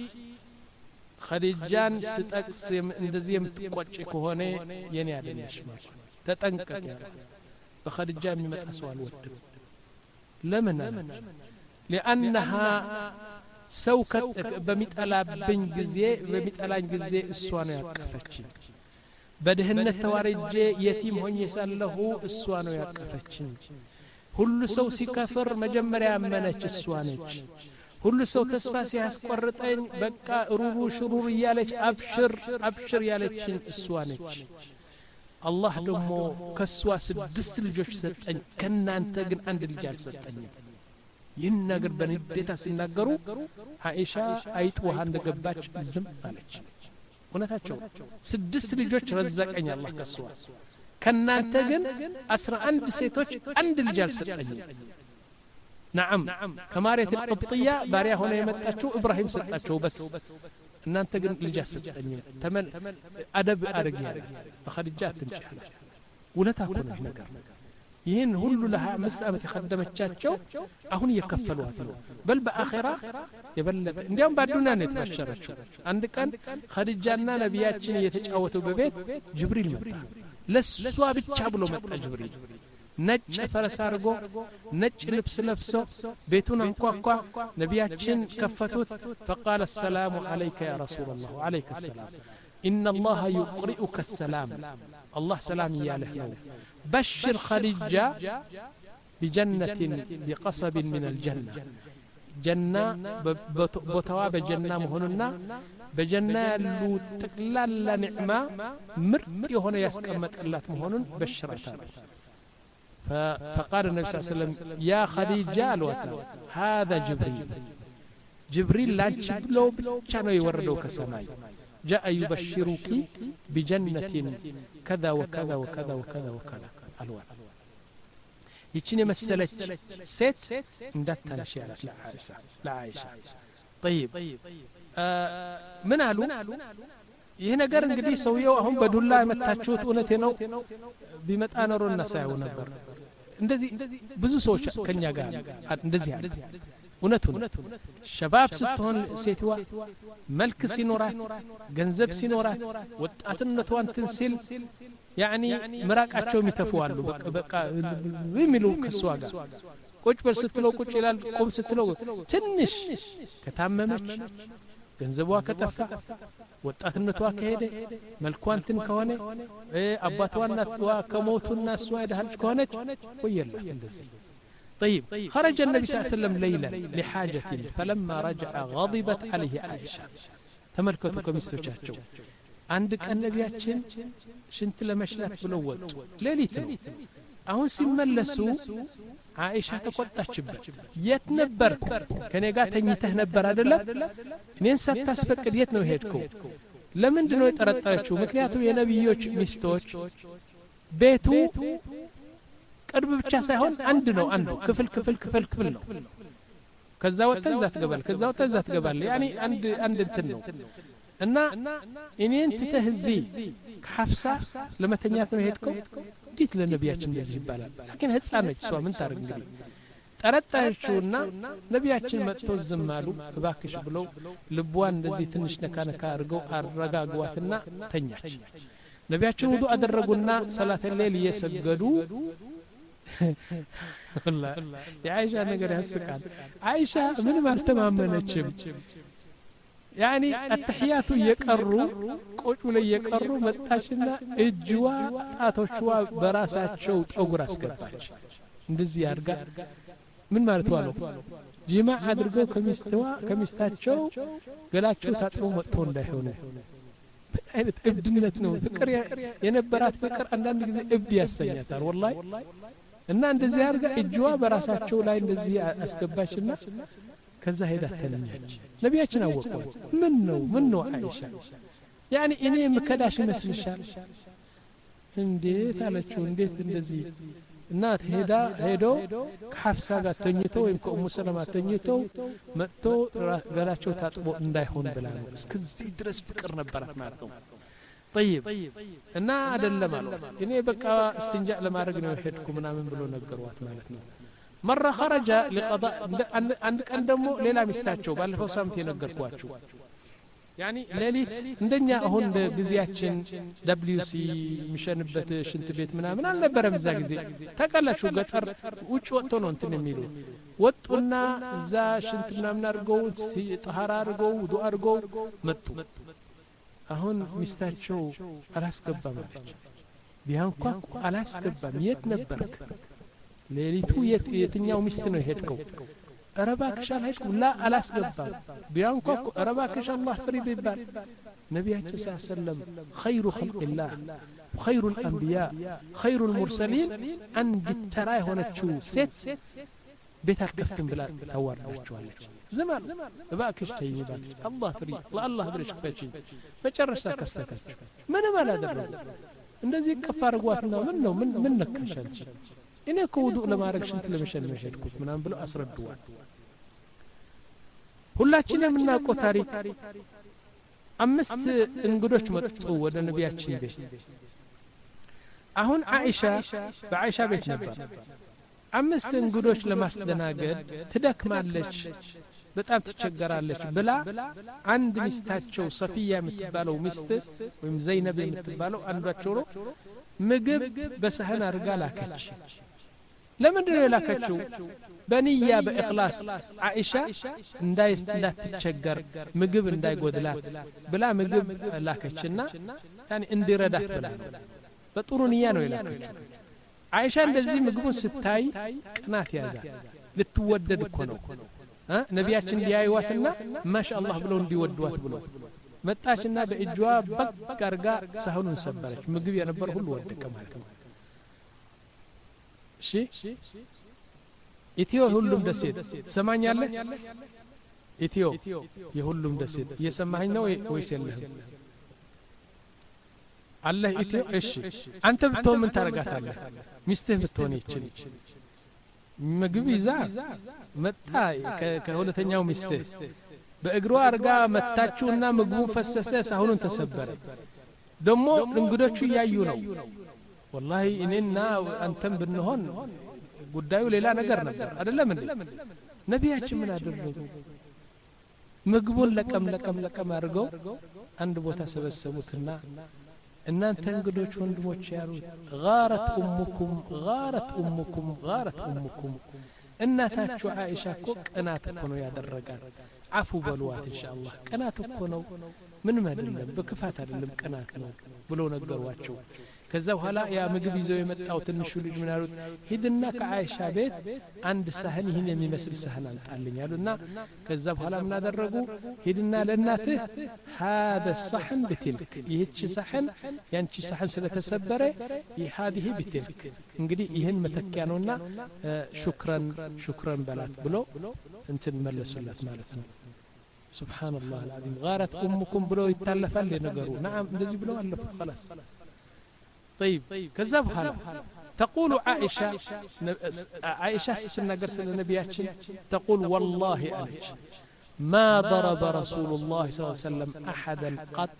ኸዲጃን ስጠቅስ እንደዚህ የምትቆጭ ከሆነ የኔ አይደለሽ ማለት ተጠንቀቅ በኸዲጃ የሚመጣ ሰው አልወድም ለምን لانها ሰው በሚጠላብኝ ጊዜ በሚጠላኝ ጊዜ እሷ ነው ያቀፈችኝ በደህነት ተዋርጄ የቲም ሆኜ ሳለሁ እሷ ነው ያቀፈችኝ ሁሉ ሰው ሲከፍር መጀመሪያ ያመነች እሷ ነች ሁሉ ሰው ተስፋ ሲያስቆርጠኝ በቃ ሩሩ ሽሩር ያለች አብሽር አብሽር ያለችኝ እሷ ነች አላህ ደግሞ ከሷ ስድስት ልጆች ሰጠኝ ከናንተ ግን አንድ ልጅ አልሰጠኝም ይህን ነገር በንዴታ ሲናገሩ አኢሻ አይጥ ውሃ እንደገባች ዝም አለች እውነታቸው ስድስት ልጆች ረዘቀኝ አላህ ከሷ ከናንተ ግን አስራ አንድ ሴቶች አንድ ልጅ አልሰጠኝም نعم كمارية القبطية باريا هنا يمتأشوا إبراهيم ستأشوا بس እናንተ ግን ልጅ አሰጠኝ ተመን አደብ አርጊያ በኸዲጃት ትንጫለ ወለታ ኮነ ነገር ይሄን ሁሉ ለ25 አመት የخدመቻቸው አሁን እየከፈሉት ነው በል በአኺራ የበለጠ እንዲያም ባዱና ነው የተባሸረችው አንድ ቀን ኸዲጃና ነቢያችን እየተጫወቱ በቤት ጅብሪል መጣ ለሷ ብቻ ብሎ መጣ ጅብሪል ነጭ ፈረስ አርጎ ነጭ ልብስ ለብሶ ቤቱን አንኳኳ ነቢያችን ከፈቱት فقال السلام عليك يا رسول الله عليك السلام ان الله يقرئك السلام الله سلام ياله ነው بشر خديجة بجنة بقصب من الجنة جنة بوتوا بجنة مهوننا بجنة لو تقلال نعمة مرت يهونه يسكمت الله مهونن بشرتها فقال النبي صلى الله عليه وسلم يا خديجة الوتر هذا جبريل جبريل لا تشبلو كانوا يوردوا كسماي جاء يبشرك بجنة كذا وكذا وكذا وكذا وكذا الوتر يجيني مسألة ست اندتها الشيء لا عائشة لا عائشة طيب آه من قالوا ይሄ ነገር እንግዲህ ሰውየው አሁን በዱላ መታችሁት እውነቴ ነው ቢመጣ ኖርና ሳይው ነበር እንደዚህ ብዙ ሰዎች ከኛ ጋር እንደዚህ አለ እውነቱ ሸባብ ስትሆን ሴትዋ መልክ ሲኖራት ገንዘብ ሲኖራት ወጣትነቷን ትንሲል ያኒ ምራቃቸው የሚተፉዋሉ በቃ በቃ የሚሉ ከሷ ጋር ቁጭ በል ስትለው ቁጭ ይላል ቁም ስትለው ትንሽ ከታመመች ገንዘቧ ከጠፋ ወጣትነቷ ከሄደ መልኳን ትን ከሆነ አባቷና ተዋ ከሞቱና እሷ ይደሃልች ከሆነች ወየላ እንደዚህ طيب خرج النبي صلى الله عليه وسلم ليلا لحاجة فلما رجع غضبت عليه عائشة تملكته كمستوچاچو عند كان نبياችን ሽንት ለመሽናት ብለው ወጡ ሌሊት ነው አሁን ሲመለሱ አይሻ ተቆጣችበት የት ነበርክ ከኔ ጋር ተኝተህ ነበር አይደለ እኔን ሳታስፈቅድ የት ነው ሄድከው ለምንድን ነው የጠረጠረችው ምክንያቱም የነብዮች ሚስቶች ቤቱ ቅርብ ብቻ ሳይሆን አንድ ነው አንዱ ክፍል ክፍል ክፍል ክፍል ነው ከዛ ወጣ እዛ ትገባል ከዛ ወጣ እዛ ትገባል ያኒ አንድ አንድ እንትን ነው እና እኔን ትተህዚ ከሐፍሳ ለመተኛት ነው ሄድከው እንዴት ለነብያችን እንደዚህ ይባላል ለكن ህፃነች እሷ ምን ታርግ እንግዲህ ጠረጣችውና ነብያችን መጥቶ ዝማሉ እባክሽ ብለው ልቧን እንደዚህ ትንሽ ነካ ነካ አርገው አረጋጓትና ተኛች ነብያችን ውዱ አደረጉና ሰላተ ሌሊት እየሰገዱ والله يا عائشة ነገር ያስቃል አይሻ ምንም አልተማመነችም يعني التحيات يقروا قوچو ላይ يقروا መጣችና እጅዋ ጣቶችዋ በራሳቸው ጠጉር አስገባች እንደዚህ ያርጋ ምን ማለት ነው ጂማዕ አድርገው ከሚስተዋ ከሚስታቸው ገላቸው ታጥቦ መጥቶ እንዳይሆነ አይነት እብድነት ነው ፍቅር የነበራት ፍቅር አንዳንድ ጊዜ እብድ ያሰኛታል والله እና እንደዚህ ያርጋ እጅዋ በራሳቸው ላይ እንደዚህ አስገባችና ከዛ ሄዳ ተለኛች ነብያችን አወቁ ምን ነው ምን ነው አይሻ يعني እኔ መከዳሽ ይመስልሻል እንዴት አለችው እንዴት እንደዚህ እናት ሄዳ ሄዶ ከሐፍሳ ጋር ተኝቶ ወይም ከኡሙ ሰለማ ተኝቶ መጥቶ ገላቸው ታጥቦ እንዳይሆን ብላ ነው እስከዚህ ድረስ ፍቅር ነበራት ማለት ነው طيب እና አይደለም አለው እኔ በቃ استنجاء ለማድረግ ነው ሄድኩ ምናምን ብሎ ነገርዋት ማለት ነው مرة خرج لقضاء عند ቀን ደግሞ ሌላ ሚስታቸው ባለፈው ሳምንት የነገርኳችሁ يعني ሌሊት እንደኛ አሁን በጊዜያችን ደብሊው ሲ ሚሸንበት ሽንት ቤት ምናምን አልነበረም እዛ ጊዜ ታውቃላችሁ ገጠር ውጭ ወጥቶ ነው እንትን የሚሉ ወጡና እዛ ሽንት ምናምን አድርገው ጠሃራ አድርገው ውዱእ አድርገው መጡ አሁን ሚስታቸው አላስገባም አለች ቢያንኳ አላስገባም የት ነበርክ ሌሊቱ የትኛው ሚስት ነው ሄድከው أرباكش عليك لا ألاس قبال بيانكوك أرباكش الله فريد يبال نبينا صلى الله عليه وسلم خير خلق الله خير الأنبياء خير المرسلين أن بالتراي هنا تشو ست بيتك كفتن بلا أور نشوالك زمان باكش تيجي باكش الله فريد لا الله بريش كفتشي فجرشتا كفتك من ما لا درب እንደዚህ ከፋር ጓትና ምን ነው ምን ምን ነካሻልሽ እኔ ከውዱእ ለማድረግ ሽንት ለመሸን መሸድኩት ምናምን ብለው አስረዱዋል ሁላችንም የምናውቀው ታሪክ አምስት እንግዶች መጡ ወደ ነብያችን ቤት አሁን አይሻ በአይሻ ቤት ነበር አምስት እንግዶች ለማስደናገድ ትደክማለች በጣም ትቸገራለች ብላ አንድ ሚስታቸው ሰፊያ የምትባለው ሚስት ወይም ዘይነብ የምትባለው አንዷቸው ነው ምግብ በሰሃን አርጋ ላከች ለምንድን ነው የላከችው በንያ በእخلاص አይሻ እንዳትቸገር ምግብ እንዳይጎድላት ብላ ምግብ ላከችና ያኒ እንዲረዳት ብላ በጥሩ ንያ ነው የላከችው አይሻ እንደዚህ ምግቡን ስታይ ቅናት ያዛ ልትወደድ እኮ ነው ها ነብያችን ሊያዩዋትና ማሻአላህ ብለው እንዲወዱዋት ብሎ መጣችና በእጇ በቅ አርጋ ሳህኑን ሰበረች ምግብ የነበር ሁሉ ወደቀ ማለት ነው እሺ ኢትዮ ሁሉም ደሴት ሰማኛለህ ኢትዮ የሁሉም ደሴት እየሰማኸኝ ነው ወይስ የለህም አላህ ኢትዮ እሺ አንተ ብትሆን ምን ታረጋታለህ ሚስትህ ብትሆን ይችል ምግብ ይዛ መጣ ከሁለተኛው ሚስት በእግሯ አርጋ መታችውና ምግቡ ፈሰሰ ሳሁኑን ተሰበረ ደሞ እንግዶቹ ያዩ ነው والله እኔና አንተም ብንሆን ጉዳዩ ሌላ ነገር ነበር አይደለም እንዴ ነብያችን ምን አደረጉ ምግቡን ለቀም ለቀም ለቀም አድርገው አንድ ቦታ ሰበሰቡትና እናንተ እንግዶች ወንድሞች ያሉት غارت امكم غارت امكم غارت امكم እናታችሁ አይሻ እኮ ቀናት እኮ ነው ያደረጋት አፉ በሏት ኢንሻአላህ ቀናት እኮ ነው ምንም አይደለም በክፋት አይደለም ቀናት ነው ብሎ ነገርዋቸው ከዛ በኋላ ያ ምግብ ይዘው የመጣው ትንሹ ልጅ ምን አሉት ሂድና ከአይሻ ቤት አንድ ሳህን ይሄን የሚመስል ሳህን አንጣልኝ አሉና ከዛ በኋላ ምን አደረጉ ሂድና ለእናትህ هذا الصحن بتلك ይህች ሳህን ያንቺ ሳህን ስለተሰበረ ይሃዲህ بتلك እንግዲህ ይሄን መተኪያ ነውና ሹክራን ሹክራን በላት ብሎ እንትን መለሱላት ማለት ነው سبحان الله العظيم غارت امكم ብሎ ይታለፋል ለነገሩ نعم እንደዚህ ብለው አለፉ خلاص طيب كذا بحال تقول عائشة عائشة ستنقر سنة نبياتشن تقول والله أنت ما ضرب رسول الله صلى الله عليه وسلم أحدا قط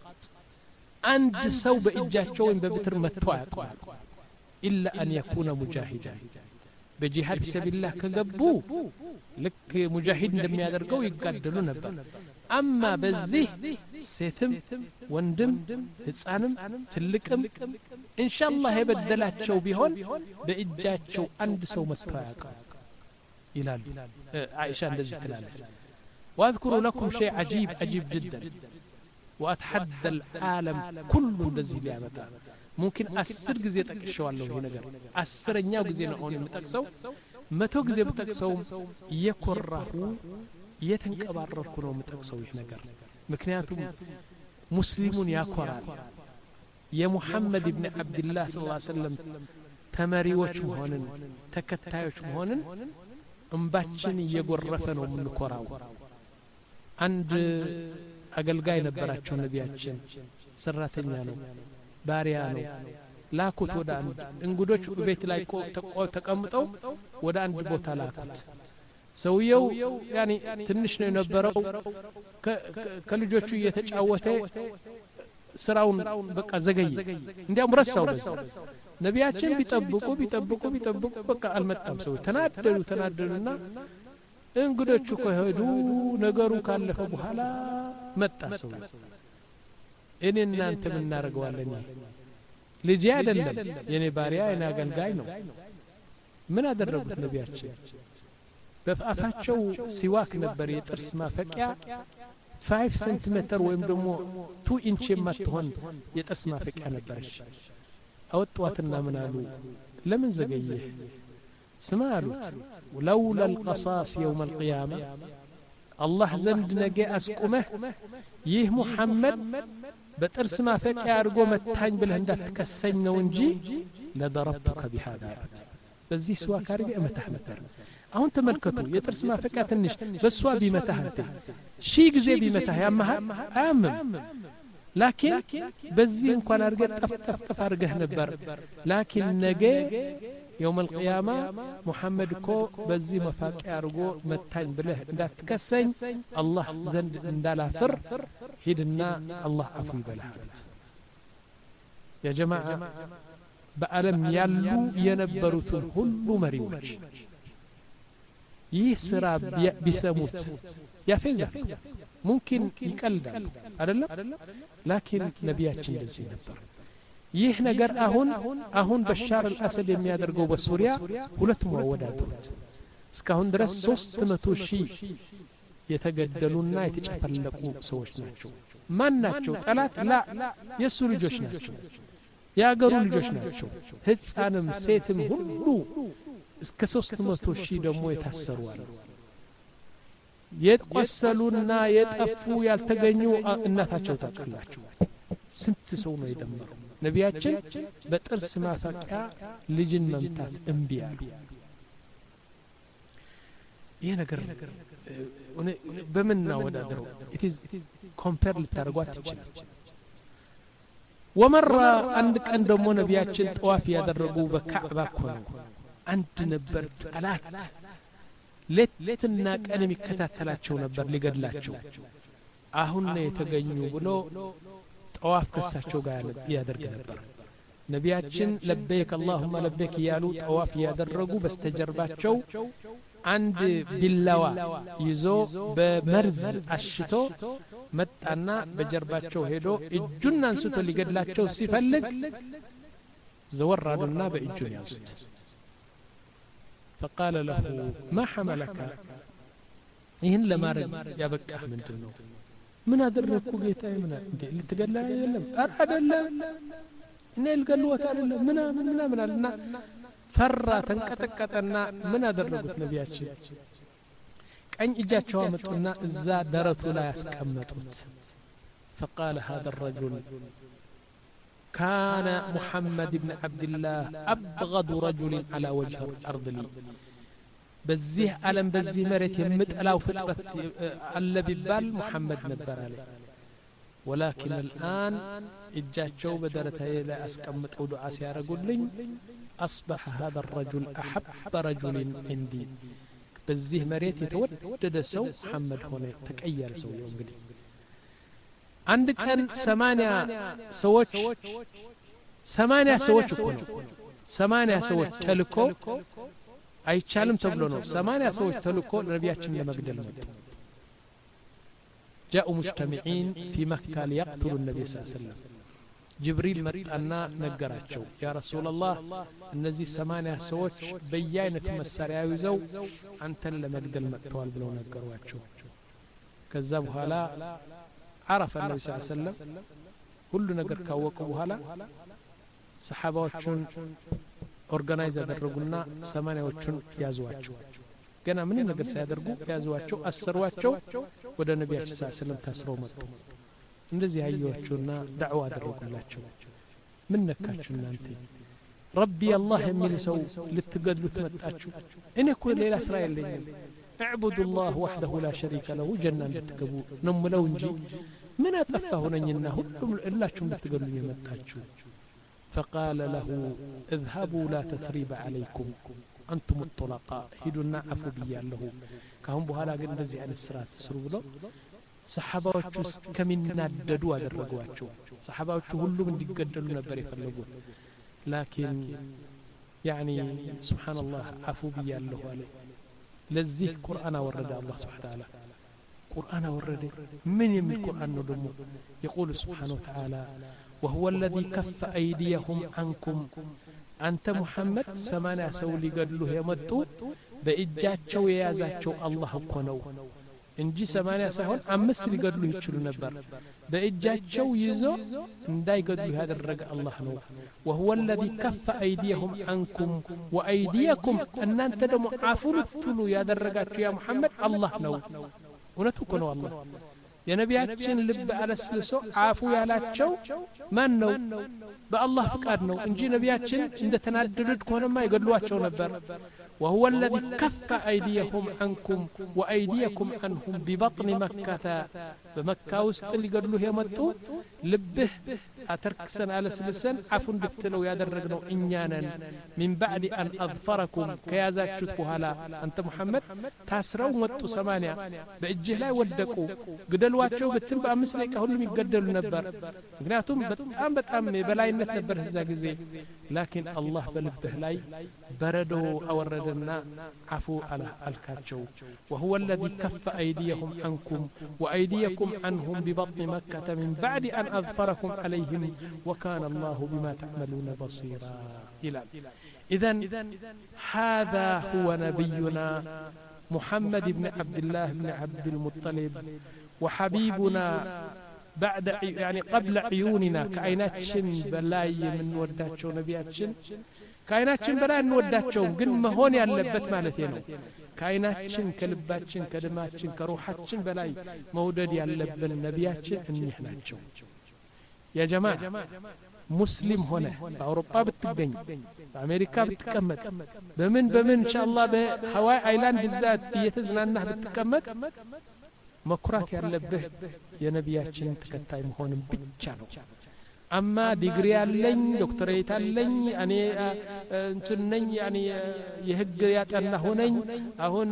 عند سوب إجاتشوين ببتر متوعط إلا أن يكون مجاهدا بجهاد في سبيل الله كذبو لك مجاهد لم يدرقوا يقدلوا نبا أما بزيه سيتم وندم هتصانم تلقم إن شاء الله يبدلات شو بيهون بإجات شو عند سو مستواك إلال عائشة الذي تلال وأذكر لكم شيء عجيب عجيب جدا وأتحدى العالم كل الذي لعبته ممكن أسر جزية تكشوا الله هنا جر أسر نياو جزية نقول متكسو متو جزية متكسو يكره يتنكبرر ነው መጠቅሰው ይህ ነገር ምክንያቱም ሙስሊሙን ያኮራል የሙሐመድ ኢብኑ አብዱላህ ሰለላሁ ዐለይሂ ወሰለም ተመሪዎች መሆንን ተከታዮች መሆንን እንባችን እየጎረፈ ነው ምንኮራው አንድ አገልጋይ ነበራቸው ነቢያችን ሰራተኛ ነው ባሪያ ነው ላኩት ወደ አንድ እንግዶች ቤት ላይ ተቀምጠው ወደ አንድ ቦታ ላኩት ሰውየው ያኒ ትንሽ ነው የነበረው ከልጆቹ እየተጫወተ ስራውን በቃ ዘገየ እንዲያም ረሳው በዛ ነቢያችን ቢጠብቁ ቢጠብቁ ቢጠብቁ በቃ አልመጣም ሰው ተናደዱ ተናደዱና እንግዶቹ ከሄዱ ነገሩ ካለፈ በኋላ መጣ ሰው እኔ እናንተ ምን እናደርገዋለን ልጅ አይደለም የኔ ባሪያ የኔ አገልጋይ ነው ምን አደረጉት ነቢያችን በአፋቸው ሲዋክ ነበር የጥርስ ማፈቂያ خمسة سنتيمتر ወይም ደግሞ two ኢንች የማትሆን የጥርስ ማፈቂያ ነበርሽ አወጣዋትና ምን አሉ ለምን ዘገየ ስማ አሉት ولولا القصاص يوم القيامه الله ዘንድ ነገ አስቆመህ ይህ ሙሐመድ በጥርስ ማፈቂያ አድርጎ መታኝ ብለህ እንዳትከሰኝ ነው እንጂ ለضربتك بهذا በዚህ ስዋክ አድርጌ እመታህ ነበር አሁን ተመልከቱ የጥርስ ማፈቂያ ትንሽ በሷ ቢመታህ አንተ ሺ ጊዜ ቢመታህ ያማህ አያምም ላኪን በዚህ እንኳን አድርገህ ጠፍ ጠፍ ጠፍ አድርገህ ነበር ላኪን ነገ يوم القيامة محمد كو بزي مفاقع أرغو متاين بله اندات تكسين الله زند اندالا فر هيدنا الله عفو بلحات يا جماعة بألم يالو ينبروتون هلو مريوش يسرى بسموت يا فيزا ممكن يقلد أدلا لكن نبياتين لزي نبر ይህ ነገር አሁን አሁን በሻር አልአሰድ የሚያደርገው በሱሪያ ሁለት መወዳደሮች እስካሁን ድረስ ሶስት መቶ ሺህ የተገደሉና የተጨፈለቁ ሰዎች ናቸው ማን ናቸው ጠላት ላ የሱ ልጆች ናቸው ያገሩ ልጆች ናቸው ህፃንም ሴትም ሁሉ እስከ ሶስት መቶ ሺህ ደግሞ የታሰሩ አሉ የቆሰሉና የጠፉ ያልተገኙ እናታቸው ታቀላቸው ስንት ሰው ነው የደመሩ ነቢያችን በጥርስ ማፈቂያ ልጅን መምታት እምቢ አሉ ይሄ ነገር በምን ነው ወዳደረው it is compare ልታረጓት ይችላል ወመራ አንድ ቀን ደግሞ ነቢያችን ጠዋፍ ያደረጉ በካዕባ ኮነ አንድ ነበር ጠላት ሌትና ቀን የሚከታተላቸው ነበር ሊገድላቸው አሁን ነው የተገኙ ብሎ طواف كساچو ጋር ያደርግ ነበር ነቢያችን ለበይክ اللهم لبيك ያሉ طواف ያደረጉ በስተጀርባቸው አንድ ቢላዋ ይዞ በመርዝ አሽቶ መጣና በጀርባቸው ሄዶ እጁን አንስቶ ሊገድላቸው ሲፈልግ ዘወራዱና በእጁን ያዙት فقال له ما حملك ይህን ለማረግ ያበቃህ ምንድነው ምን አደረኩ ጌታዬ ምን እንዴ ልትገላ አይደለም አር አይደለም እኔ ልገሉት አይደለም ምን ምን ምን አለና ፈራ ተንቀጠቀጠና ምን አደረጉት ነቢያችን ቀኝ እጃቸው አመጡና እዛ ደረቱ ላይ ያስቀመጡት فقال هذا الرجل كان محمد بن عبد الله أبغض رجل على وجه الأرض لي በዚህ ዓለም በዚህ መሬት የምጠላው ፍጥረት አለ ቢባል ሙሐመድ ነበር አለ ولكن الآن እጃቸው በደረታዬ ላይ አስቀምጠው ዱዓ ሲያረጉልኝ أصبح هذا الرجل أحب رجل عندي በዚህ መሬት የተወደደ ሰው ሙሐመድ ሆነ ተቀየረ ሰው እንግዲህ አንድ ቀን ሰማንያ ሰዎች ሰማንያ ሰዎች እኮ ነው ሰማንያ ሰዎች ተልኮ አይቻልም ተብሎ ነው ሰማንያ ሰዎች ተልኮ ነቢያችን ለመግደል መጡ جاءوا مجتمعين في مكة ليقتلوا النبي صلى الله عليه وسلم جبريل መጣና ነገራቸው ያ ረሱላህ እነዚህ ሰማንያ ሰዎች በየአይነት መሳሪያ ይዘው አንተን ለመግደል መጥተዋል ብለው ነገሯቸው ከዛ በኋላ عرف النبي صلى الله عليه وسلم ሁሉ ነገር ካወቁ በኋላ ሰሃባዎቹን ኦርጋናይዝ አደረጉና ሰማንያዎቹን ያዙዋቸው ገና ምን ነገር ሳያደርጉ ያዙዋቸው አሰሯቸው ወደ ነቢያችን ሰለላሁ ዐለይሂ ወሰለም ታስረው መጡ እንደዚህ ያዩዋቸውና ዳዕዋ አደረጉላቸው ምን ነካችሁ እናንተ ረቢ አላህ የሚል ሰው ልትገድሉት መጣችሁ እኔ እኮ ሌላ ስራ የለኝም اعبدوا الله وحده لا شريك له جنة بتقبوا نملو انجي من أتفه نينا هلهم إلا شم بتقلوا يمتاجوا فقال له اذهبوا لا تثريب عليكم أنتم الطلقاء هدونا عفو بيا له كهم بهالا قد نزي عن السرات سرولو صحاباوچ ውስጥ ከሚናደዱ አደረጓቸው صحاباوچ ሁሉም እንዲገደሉ ነበር የፈለጉት لكن يعني سبحان الله عفو بيالله عليه لذي قرآن ورد الله سبحانه وتعالى قرآن ورد من يمي القرآن ندمو يقول سبحانه وتعالى وهو الذي كف أيديهم عنكم أنت محمد سمانا سولي قد له يمتو بإجاتشو يازاتشو الله كونو እንጂ ሰማንያ ሳይሆን አምስት ሊገድሉ ይችሉ ነበር በእጃቸው ይዞ እንዳይገድሉ ያደረገ አላህ ነው وهو الذي كف ايديهم عنكم وايديكم እናንተ ደግሞ አፉ ልትሉ ያደረጋችሁ ያ መሐመድ አላህ ነው እውነቱ እኮ ነው አላህ የነቢያችን ልብ አለስልሶ አፉ ያላቸው ማን ነው በአላህ ፍቃድ ነው እንጂ ነቢያችን እንደተናደዱት ከሆነማ ይገድሏቸው ነበር وهو الذي كف أيديهم عنكم وأيديكم عنهم ببطن مكة بمكة وستل قدلوه يمتو لبه أتركسن على سلسن عفن بكتلو يادرقنو إنيانا من بعد أن أظفركم كيازاك شتبوها لا أنت محمد تاسروا متو سمانيا بإجه لا يودكوا قدلوا أتشو بتنبع مسلك هلهم يقدلوا نبر قناتهم بتأم بتأم بلاينة نبر هزاقزي لكن الله بلبه لاي بردو أورد عفو على الكاتشو وهو الذي كف أيديهم عنكم وأيديكم عنهم ببطن مكة من بعد أن أظفركم عليهم وكان الله بما تعملون بصيرا إلى إذن هذا هو نبينا محمد بن عبد الله بن عبد المطلب وحبيبنا بعد يعني قبل عيوننا كائنات شن بلاي من وداتشو نبياتشن كائناتችን በላይ እንወዳቸው ግን መሆን ያለበት ማለት ነው كائناتችን ከልባችን ከደማችን ከሩሃችን በላይ መውደድ ያለብን ነቢያችን እኒህ ናቸው ያ ጀማዓ ሙስሊም ሆነ በአውሮፓ ብትገኝ በአሜሪካ ብትቀመጥ በምን በምን ኢንሻአላህ በሃዋይ አይላንድ ዛት እየተዝናናህ ብትቀመጥ መኩራት ያለብህ የነቢያችን ተከታይ መሆንን ብቻ ነው أما ديجري علين دكتوريت علين يعني انتنين يعني يهجريات أنه هنين أهون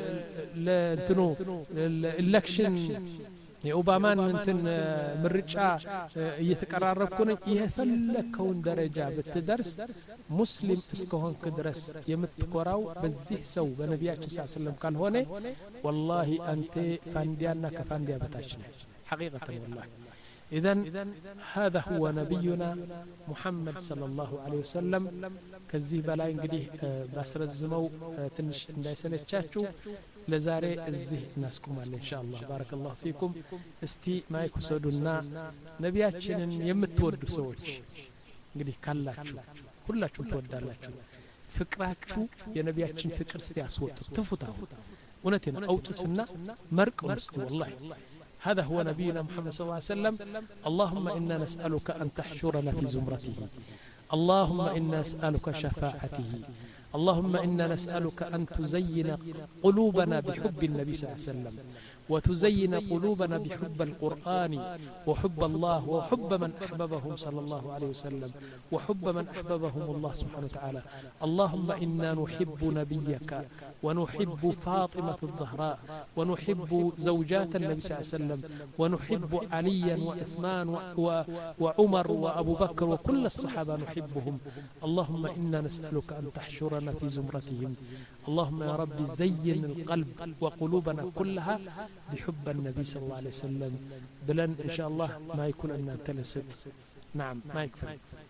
لتنو الإلكشن የኦባማን እንትን ምርጫ እየተቀራረብኩኝ የፈለከውን ደረጃ ብትደርስ ሙስሊም እስከሆንክ ድረስ የምትቆራው በዚህ ሰው በነቢያችን ሰለላሁ ዐለይሂ ወሰለም ካልሆነ والله አንተ ፋንዲያና ከፋንዲያ በታች ነህ حقيقة والله إذن هذا هو نبينا محمد صلى الله عليه وسلم كذي بلا انقديه باسر الزمو تنش انداي سنتشاتشو لزاري الزيه ناسكم عليه إن شاء الله بارك الله فيكم استي ما يكسودنا نبياتشن يمتود سوش انقديه كالاتشو كلاتشو تودالاتشو فكراتشو يا نبياتشن فكر ستي أسوتو تفوتاو ونتنا أوتوتنا مرق مستي والله هذا هو نبينا محمد صلى الله عليه وسلم اللهم إنا نسألك أن تحشرنا في زمرته اللهم إنا نسألك شفاعته اللهم إنا نسألك أن تزين قلوبنا بحب النبي صلى الله عليه وسلم وتزين قلوبنا بحب القرآن وحب الله وحب من أحببهم صلى الله عليه وسلم وحب من أحببهم الله سبحانه وتعالى اللهم إنا نحب نبيك ونحب فاطمة الزهراء ونحب زوجات النبي صلى الله عليه وسلم ونحب عليا وعثمان وعمر وأبو بكر وكل الصحابة نحبهم اللهم إنا نسألك أن تحشرنا في زمرتهم اللهم يا رب زين القلب وقلوبنا كلها بحب النبي صلى الله عليه وسلم بلن إن شاء الله ما يكون أن تلست نعم ما يكفي